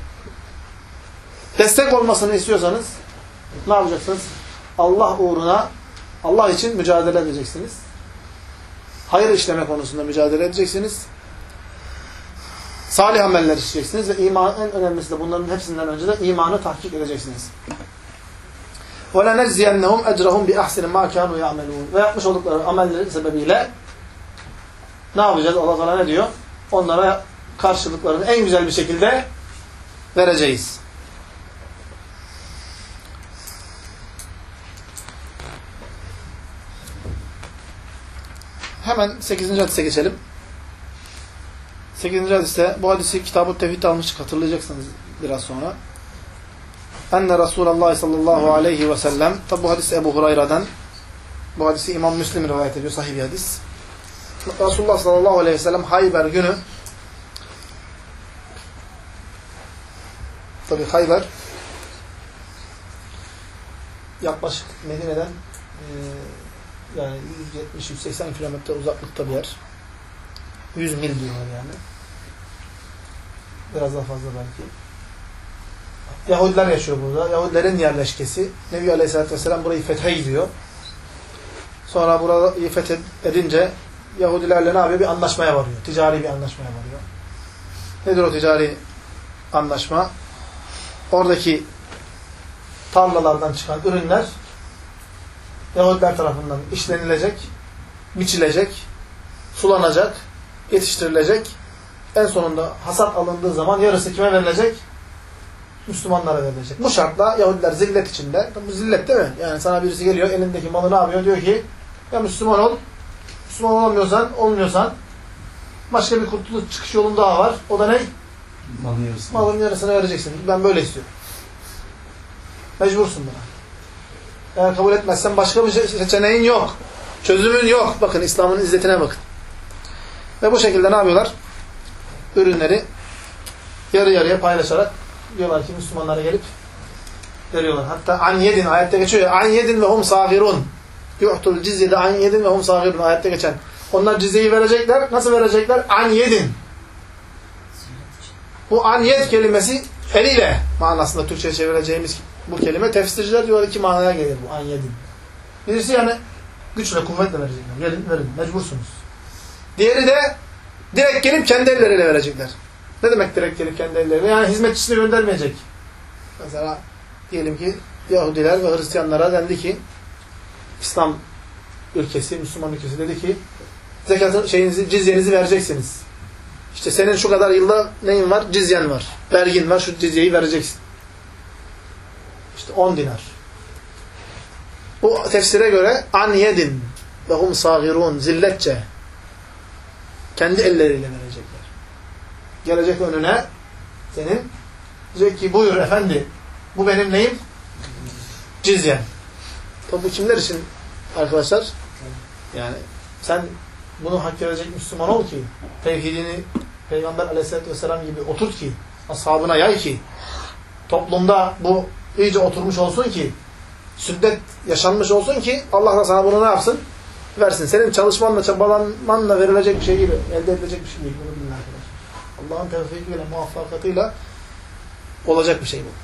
destek olmasını istiyorsanız, ne yapacaksınız? Allah uğruna, Allah için mücadele edeceksiniz. Hayır işleme konusunda mücadele edeceksiniz. Salih ameller işleyeceksiniz ve iman, en önemlisi de bunların hepsinden önce de imanı tahkik edeceksiniz. وَلَنَجْزِيَنَّهُمْ اَجْرَهُمْ بِأَحْسِنِ مَا كَانُوا يَعْمَلُونَ. Ve yapmış oldukları amellerin sebebiyle ne yapacağız? Allah Teala ne diyor? Onlara karşılıklarını en güzel bir şekilde vereceğiz. Hemen 8. hadise geçelim. 8. hadiste, bu hadisi Kitab-ı Tevhid'de almıştık, hatırlayacaksınız biraz sonra. Enne Resulullah sallallahu aleyhi ve sellem, tabi bu hadis Ebu Hurayra'dan, bu hadisi İmam Müslim rivayet ediyor, sahih bir hadis. Resulullah sallallahu aleyhi ve sellem Hayber günü, tabi Hayber yaklaşık Medine'den yani 170-180 kilometre uzaklıkta bir yer. 100 mil diyorlar yani. Biraz daha fazla belki. Yahudiler yaşıyor burada. Yahudilerin yerleşkesi. Nebi Aleyhisselatü Vesselam burayı fethe gidiyor. Sonra burayı fethedince Yahudilerle ne yapıyor? Bir anlaşmaya varıyor. Ticari bir anlaşmaya varıyor. Nedir o ticari anlaşma? Oradaki tarlalardan çıkan ürünler Yahudiler tarafından işlenilecek, biçilecek, sulanacak, yetiştirilecek. En sonunda hasat alındığı zaman yarısı kime verilecek? Müslümanlara verilecek. Bu şartla Yahudiler zillet içinde. Bu zillet değil mi? Yani sana birisi geliyor, elindeki malı ne yapıyor? Diyor ki, ya Müslüman ol. Müslüman olmuyorsan başka bir kurtuluş çıkış yolun daha var. O da ne? Malın yarısını vereceksin. Ben böyle istiyorum. Mecbursun buna. Eğer kabul etmezsen başka bir seçeneğin yok. Çözümün yok. Bakın İslam'ın izzetine bakın. Ve bu şekilde ne yapıyorlar? Ürünleri yarı yarıya paylaşarak diyorlar ki Müslümanlara gelip veriyorlar. Hatta an yedin ayette geçiyor ya, an yedin ve hum sagirun. Yu'tul cizyede an yedin ve hum sagirun ayette geçen. Onlar cizyeyi verecekler. Nasıl verecekler? An yedin. Bu an yed kelimesi eliyle manasında Türkçe'ye çevireceğimiz bu kelime tefsirciler diyor iki manaya gelir bu an yedin. Birisi yani güçle, kuvvetle verecekler. Verin, mecbursunuz. Diğeri de direkt gelip kendi elleriyle verecekler. Ne demek direkt gelip kendi elleriyle? Yani hizmetçisini göndermeyecek. Mesela diyelim ki Yahudiler ve Hristiyanlara dendi ki İslam ülkesi, Müslüman ülkesi dedi ki zekatın cizyenizi vereceksiniz. İşte senin şu kadar yılda neyin var? Cizyen var. Vergin var. Şu cizyeyi vereceksin. İşte 10 dinar. Bu tefsire göre an yedin ve hum sagirun zilletçe kendi elleriyle verecekler. Gelecek önüne senin diyecek ki buyur efendi bu benim neyim? Cizyen. Tabi bu kimler için arkadaşlar? Yani sen bunu hak edecek Müslüman ol ki tevhidini Peygamber Aleyhisselatü Vesselam gibi oturt ki ashabına yay ki toplumda bu iyice oturmuş olsun ki sünnet yaşanmış olsun ki Allah da sana bunu ne yapsın? Versin. Senin çalışmanla, çabalanmanla verilecek bir şey değil. Elde edilecek bir şey değil. Bunu bilin arkadaşlar. Allah'ın tevfikiyle, muvaffakatıyla olacak bir şey bu.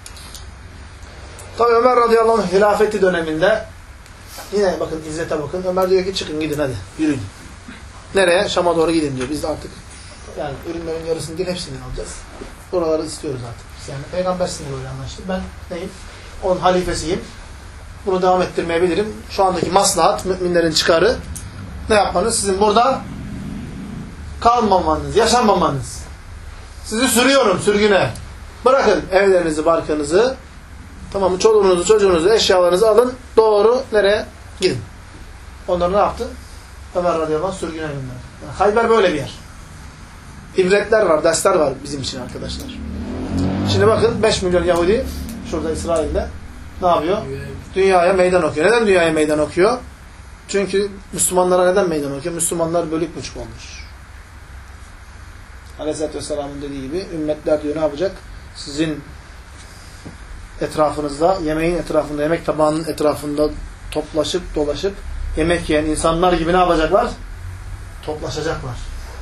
Tabi Ömer radıyallahu anh hilafeti döneminde yine bakın izzete bakın. Ömer diyor ki çıkın gidin hadi. Yürüyün. Nereye? Şam'a doğru gidin diyor. Biz de artık yani ürünlerin yarısını değil hepsini alacağız. Oraları istiyoruz artık. Yani peygambersin böyle anlaştık. Ben neyim? Onun halifesiyim. Bunu devam ettirmeyebilirim. Şu andaki maslahat, müminlerin çıkarı ne yapmanız? Sizin burada kalmamanız, yaşanmamanız. Sizi sürüyorum sürgüne. Bırakın evlerinizi, barkınızı, tamam mı? Çoluğunuzu, çocuğunuzu, eşyalarınızı alın. Doğru nereye? Gidin. Onlar ne yaptı? Ömer radıyallahu anh sürgüne gönderdi. Yani Hayber böyle bir yer. İbretler var, dersler var bizim için arkadaşlar. Şimdi bakın 5 milyon Yahudi şurada İsrail'de ne yapıyor? Dünyaya meydan okuyor. Neden dünyaya meydan okuyor? Çünkü Müslümanlara neden meydan okuyor? Müslümanlar bölük buçuk olmuş. Aleyhisselatü Vesselam'ın dediği gibi ümmetler diyor ne yapacak? Sizin etrafınızda, yemeğin etrafında, yemek tabağının etrafında toplaşıp dolaşıp yemek yiyen insanlar gibi ne yapacaklar? Toplaşacaklar.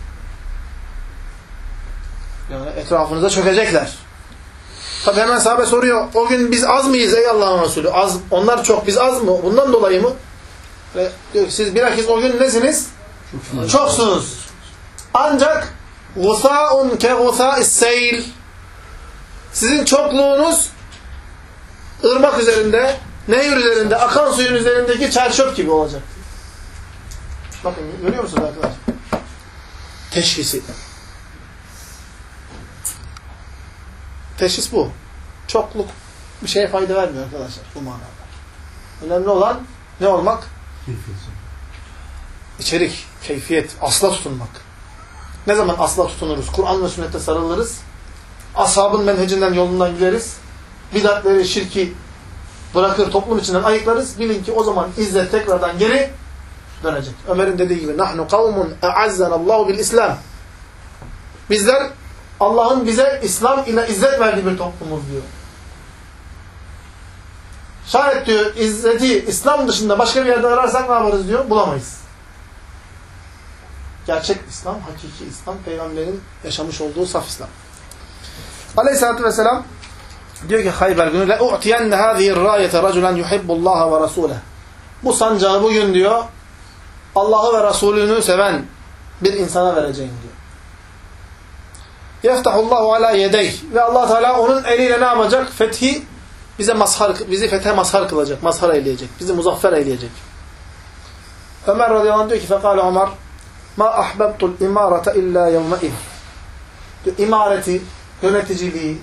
Yani etrafınıza çökecekler. Tabi hemen sahabe soruyor. O gün biz az mıyız ey Allah'ın Resulü? Az, onlar çok, biz az mı? Bundan dolayı mı? Ve diyor ki siz bilakis o gün nesiniz? Çoksunuz. Ancak gusâ'un ke gusâ'is seyl. Sizin çokluğunuz ırmak üzerinde, nehir üzerinde, akan suyun üzerindeki çerçöp gibi olacak. Bakın görüyor musunuz arkadaşlar? Teşhisi. Teşhis bu. Çokluk bir şeye fayda vermiyor arkadaşlar bu manada. Önemli olan ne olmak? İçerik, keyfiyet, asla tutunmak. Ne zaman asla tutunuruz? Kur'an ve sünnette sarılırız. Ashabın menhecinden, yolundan gideriz. Bidatleri, şirki bırakır, toplum içinden ayıklarız. Bilin ki o zaman izzet tekrardan geri dönecek. Ömer'in dediği gibi nahnu kavmun e'azzanallahu bil İslam. Bizler Allah'ın bize İslam ile izzet verdiği bir toplumuz diyor. Şayet diyor izzeti İslam dışında başka bir yerde ararsak ne yaparız diyor? Bulamayız. Gerçek İslam, hakiki İslam, Peygamberin yaşamış olduğu saf İslam. Aleyhisselatü Vesselam diyor ki Hayber günü لَاُعْتِيَنَّ هَذِهِ الرَّايَةَ رَجُلًا يُحِبُّ اللّٰهَ وَرَسُولَهُ. Bu sancağı bugün diyor Allah'ı ve Resulünü seven bir insana vereceğim diyor. Yeftahullahu ala yedeyh. Ve Allah Teala onun eliyle ne yapacak? Fethi bizi fethe mazhar kılacak. Mazhar eyleyecek. Bizi muzaffer eyleyecek. Ömer radıyallahu anh diyor ki fekâle Ömer ma ahbebtul imarete illa yevme'id. İmareti, yöneticiliği,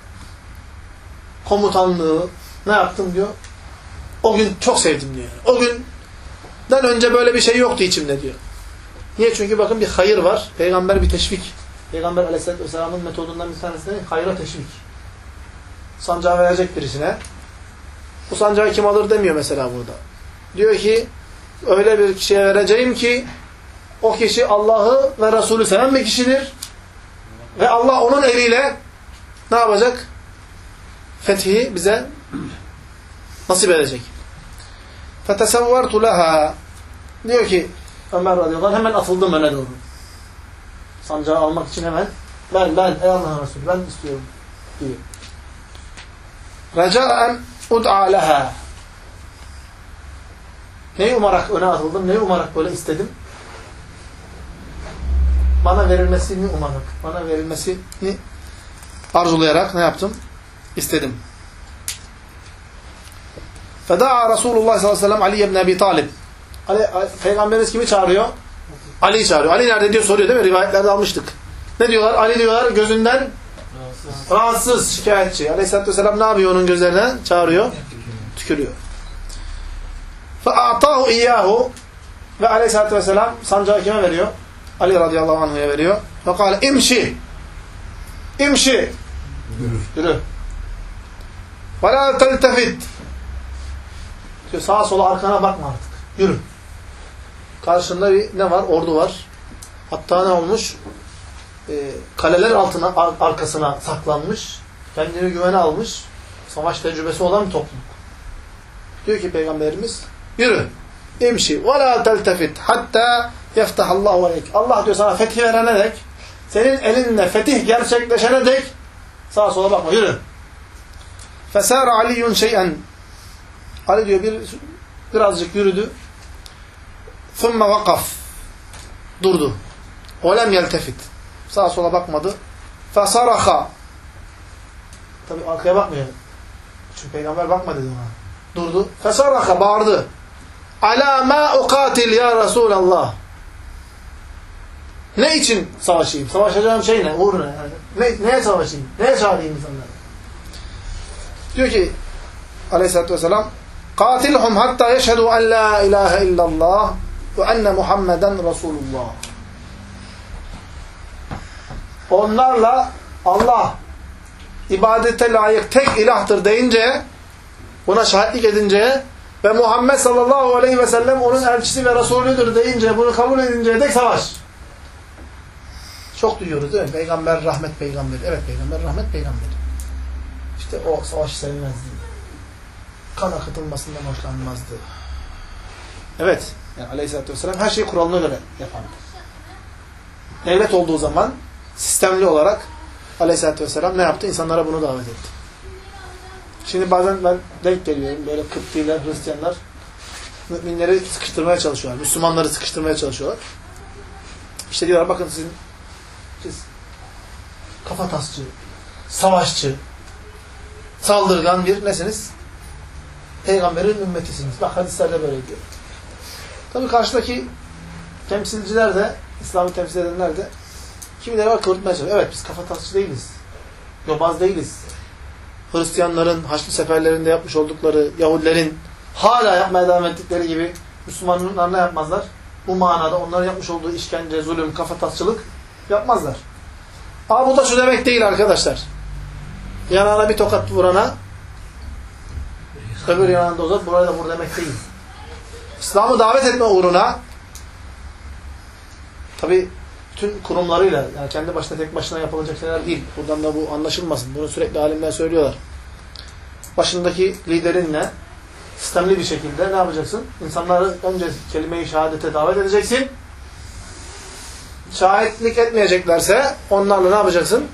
komutanlığı ne yaptım diyor. O gün çok sevdim diyor. O günden önce böyle bir şey yoktu içimde diyor. Niye? Çünkü bakın bir hayır var. Peygamber bir teşvik. Peygamber aleyhissalatü vesselamın metodundan bir tanesi de hayra teşvik. Sancağı verecek birisine. Bu sancağı kim alır demiyor mesela burada. Diyor ki öyle bir kişiye vereceğim ki o kişi Allah'ı ve Resulü seven bir kişidir. Ve Allah onun eliyle ne yapacak? Fethi bize nasip edecek. فَتَسَوَّرْتُ لَهَا. Diyor ki Ömer radıyallahu anh hemen atıldım öne doğru. Sancağı almak için hemen ben ey Allah'ın Resulü ben istiyorum diyor. رَجَاءً اُدْعَى لَهَا. Neyi umarak öne atıldım? Neyi umarak böyle istedim? Bana verilmesini umarak, bana verilmesini arzulayarak ne yaptım? İstedim. فَدَعَى Resulullah sallallahu aleyhi ve sellem Ali ibn Abi Talib. Peygamberimiz kimi çağırıyor? Ali'yi çağırıyor. Ali nerede diyor soruyor değil mi? Rivayetlerde almıştık. Ne diyorlar? Ali diyorlar gözünden rahatsız, şikayetçi. Aleyhisselatü vesselam ne yapıyor onun gözlerinden? Çağırıyor. Tükürüyor. فَاَعْطَاهُ اِيَّاهُ. Ve aleyhisselatü vesselam sancağı kime veriyor? Ali radıyallahu anh'a veriyor. فَقَالَ اِمْشِ. İmşi. Yürü. وَلَا تَلْتَفِتْ. Sağa sola arkana bakma artık. Yürü. Karşında bir ne var? Ordu var. Hatta ne olmuş? Kaleler altına, arkasına saklanmış. Kendini güvene almış. Savaş tecrübesi olan bir topluluk. Diyor ki Peygamberimiz yürü. İmşi. وَلَا تَلْتَفِتْ hatta yeftahallahu aleyk. Allah diyor sana fethi verene dek, senin elinle fetih gerçekleşene dek sağa sola bakma. Yürü. فَسَارَ عَلِيٌّ شَيْئًا. Ali diyor birazcık yürüdü. ثُمَّ وَقَفْ. Durdu. وَلَمْ يَلْتَفِتْ. Sağa sola bakmadı. فَصَرَخَ. Tabi arkaya bakmıyor. Çünkü Peygamber bakma dedi ona. Durdu. فَصَرَخَ. Bağırdı. عَلَى مَا اُقَاتِلْ يَا رَسُولَ اللّٰهِ. Ne için savaşayım? Savaşacağım şey ne? Uğruna yani. Neye savaşayım? Neye çağırayım insanları? Diyor ki aleyhissalatü vesselam قَاتِلْهُمْ حَتَّى يَشْهَدُوا أَنْ لَا إِلَٰهَ إِلَّا اللّٰهِ وَأَنَّ مُحَمَّدًا رَسُولُ اللّٰهِ. Onlarla Allah ibadete layık tek ilahtır deyince, buna şahitlik edince ve Muhammed sallallahu aleyhi ve sellem onun elçisi ve Resulüdür deyince, bunu kabul edinceye dek savaş. Çok duyuyoruz değil mi? Peygamber rahmet peygamberi. Evet, peygamber rahmet peygamberi. İşte o savaşı sevmezdi. Kan akıtılmasından hoşlanmazdı. Evet. Yani aleyhissalatü vesselam her şeyi kuralına göre yapardı. Devlet olduğu zaman sistemli olarak aleyhissalatü vesselam ne yaptı? İnsanlara bunu davet etti. Şimdi bazen ben denk geliyorum. Böyle Kıptiler, Hristiyanlar müminleri sıkıştırmaya çalışıyorlar. Müslümanları sıkıştırmaya çalışıyorlar. İşte diyorlar bakın siz kafatasçı, savaşçı, saldırgan bir nesiniz? Peygamberin ümmetisiniz. Bak hadislerde böyle diyor. Tabii karşıdaki temsilciler de, İslam'ı temsil edenler de kimileri var kıvırtmaya çalışıyor. Evet biz kafatasçı değiliz. Yobaz değiliz. Hristiyanların Haçlı seferlerinde yapmış oldukları, Yahudilerin hala yapmaya devam ettikleri gibi Müslümanlar ne yapmazlar? Bu manada onların yapmış olduğu işkence, zulüm, kafatasçılık yapmazlar. Ama bu da şu demek değil arkadaşlar. Yanağına bir tokat vurana öbür yanağında uzat, buraya da vur demek değil. İslam'ı davet etme uğruna tabi bütün kurumlarıyla, yani kendi başına tek başına yapılacak şeyler değil. Buradan da bu anlaşılmasın. Bunu sürekli alimler söylüyorlar. Başındaki liderinle sistemli bir şekilde ne yapacaksın? İnsanları önce kelime-i şehadete davet edeceksin. Şahitlik etmeyeceklerse onlarla ne yapacaksın?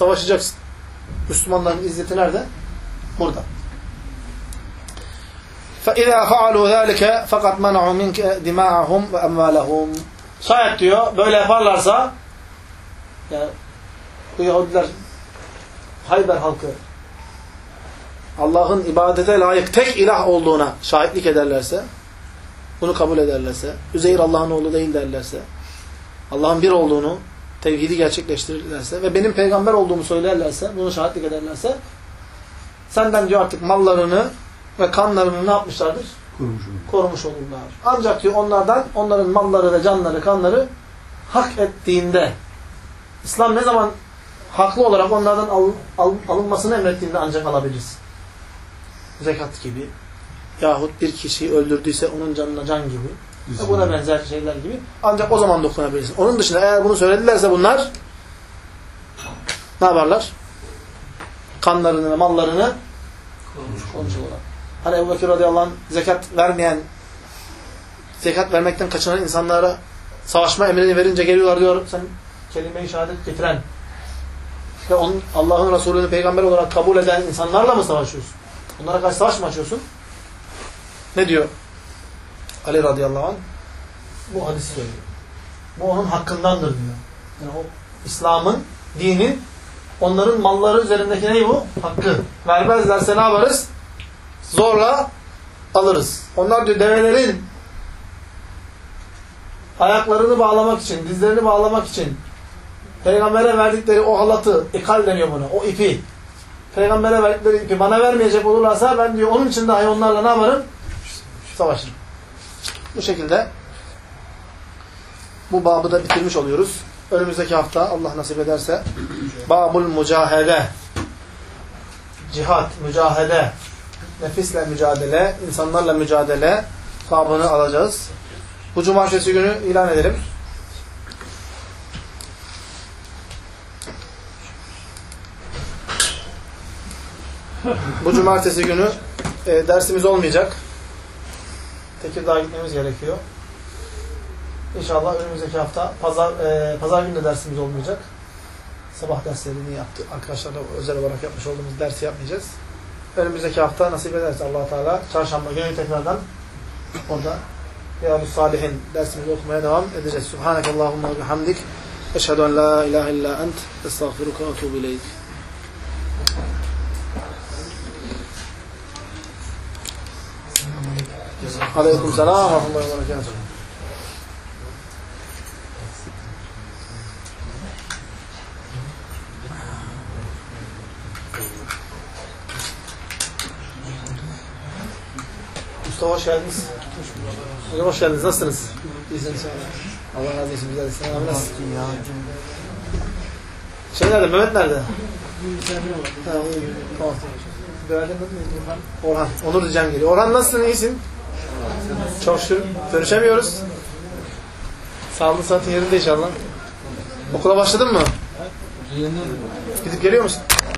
Savaşacaksın. Müslümanların izzeti nerede? Burada. فَاِذَا فَعَلُوا ذَٰلِكَ فَقَدْ مَنَعُوا مِنْكَ دِمَاءَهُمْ وَاَمْوَالَهُمْ. Şayet diyor, böyle yaparlarsa, yani bu Yahudiler, Hayber halkı, Allah'ın ibadete layık tek ilah olduğuna şahitlik ederlerse, bunu kabul ederlerse, Üzeyr Allah'ın oğlu değil derlerse, Allah'ın bir olduğunu, tevhidi gerçekleştirirlerse ve benim peygamber olduğumu söylerlerse, bunu şahitlik ederlerse, senden diyor artık mallarını ve kanlarını ne yapmışlardır? Korumuş olurlar. Ancak diyor onlardan, onların malları ve canları, kanları hak ettiğinde, İslam ne zaman haklı olarak onlardan alınmasını emrettiğinde ancak alabiliriz. Zekat gibi yahut bir kişiyi öldürdüyse onun canına can gibi ve buna benzer şeyler gibi ancak o zaman dokunabilirsin. Onun dışında eğer bunu söyledilerse bunlar ne yaparlar? Kanlarını ve mallarını korumuş olurlar. Hani Ebu Bekir radıyallahu anh zekat vermekten kaçınan insanlara savaşma emrini verince geliyorlar diyor, sen kelime-i şehadet getiren ve Allah'ın Resulü'nü peygamber olarak kabul eden insanlarla mı savaşıyorsun? Onlara karşı savaş mı açıyorsun? Ne diyor Ali radıyallahu anh? Bu hadis söylüyor. Bu onun hakkındandır diyor. Yani o İslam'ın, dinin onların malları üzerindeki ne bu? Hakkı. Vermezlerse ne yaparız? Zorla alırız. Onlar diyor develerin ayaklarını bağlamak için, dizlerini bağlamak için peygambere verdikleri o halatı, ikal deniyor buna, o ipi, peygambere verdikleri ipi bana vermeyecek olurlarsa ben diyor onun için dahi onlarla ne yaparım? Savaşırım. Bu şekilde bu babı da bitirmiş oluyoruz. Önümüzdeki hafta Allah nasip ederse babul mücahede, cihat, mücahede, nefisle mücadele, insanlarla mücadele babını alacağız. Bu cumartesi günü ilan edelim. Bu cumartesi günü dersimiz olmayacak. Tekirdağ'a gitmemiz gerekiyor. İnşallah önümüzdeki hafta pazar günü de dersimiz olmayacak. Sabah derslerini yaptık. Arkadaşlarla özel olarak yapmış olduğumuz dersi yapmayacağız. Önümüzdeki hafta nasip ederse Allah Teala çarşamba günü tekrardan orada Riyadus Salihin dersimizi okumaya devam edeceğiz. Subhanakallahumma ve bihamdik. Eşhedü en la ilahe illa ent. Estağfiruka ve etûbü ileyk. Aleykümselam ve rahmetullahi ve berekatuhu. Mustafa hoş geldiniz. Hocam hoş geldiniz. Nasılsınız? İyisiniz. Allah razı olsun. Güzel. Sen nasılsın? Şey nerede? Mehmet nerede? Tamam. Orhan. Onur diyeceğim geliyor. Orhan nasılsın? İyisin? Çok şükür. Görüşemiyoruz. Sağlık saatin yerinde inşallah. Okula başladın mı? Gidip geliyor musun?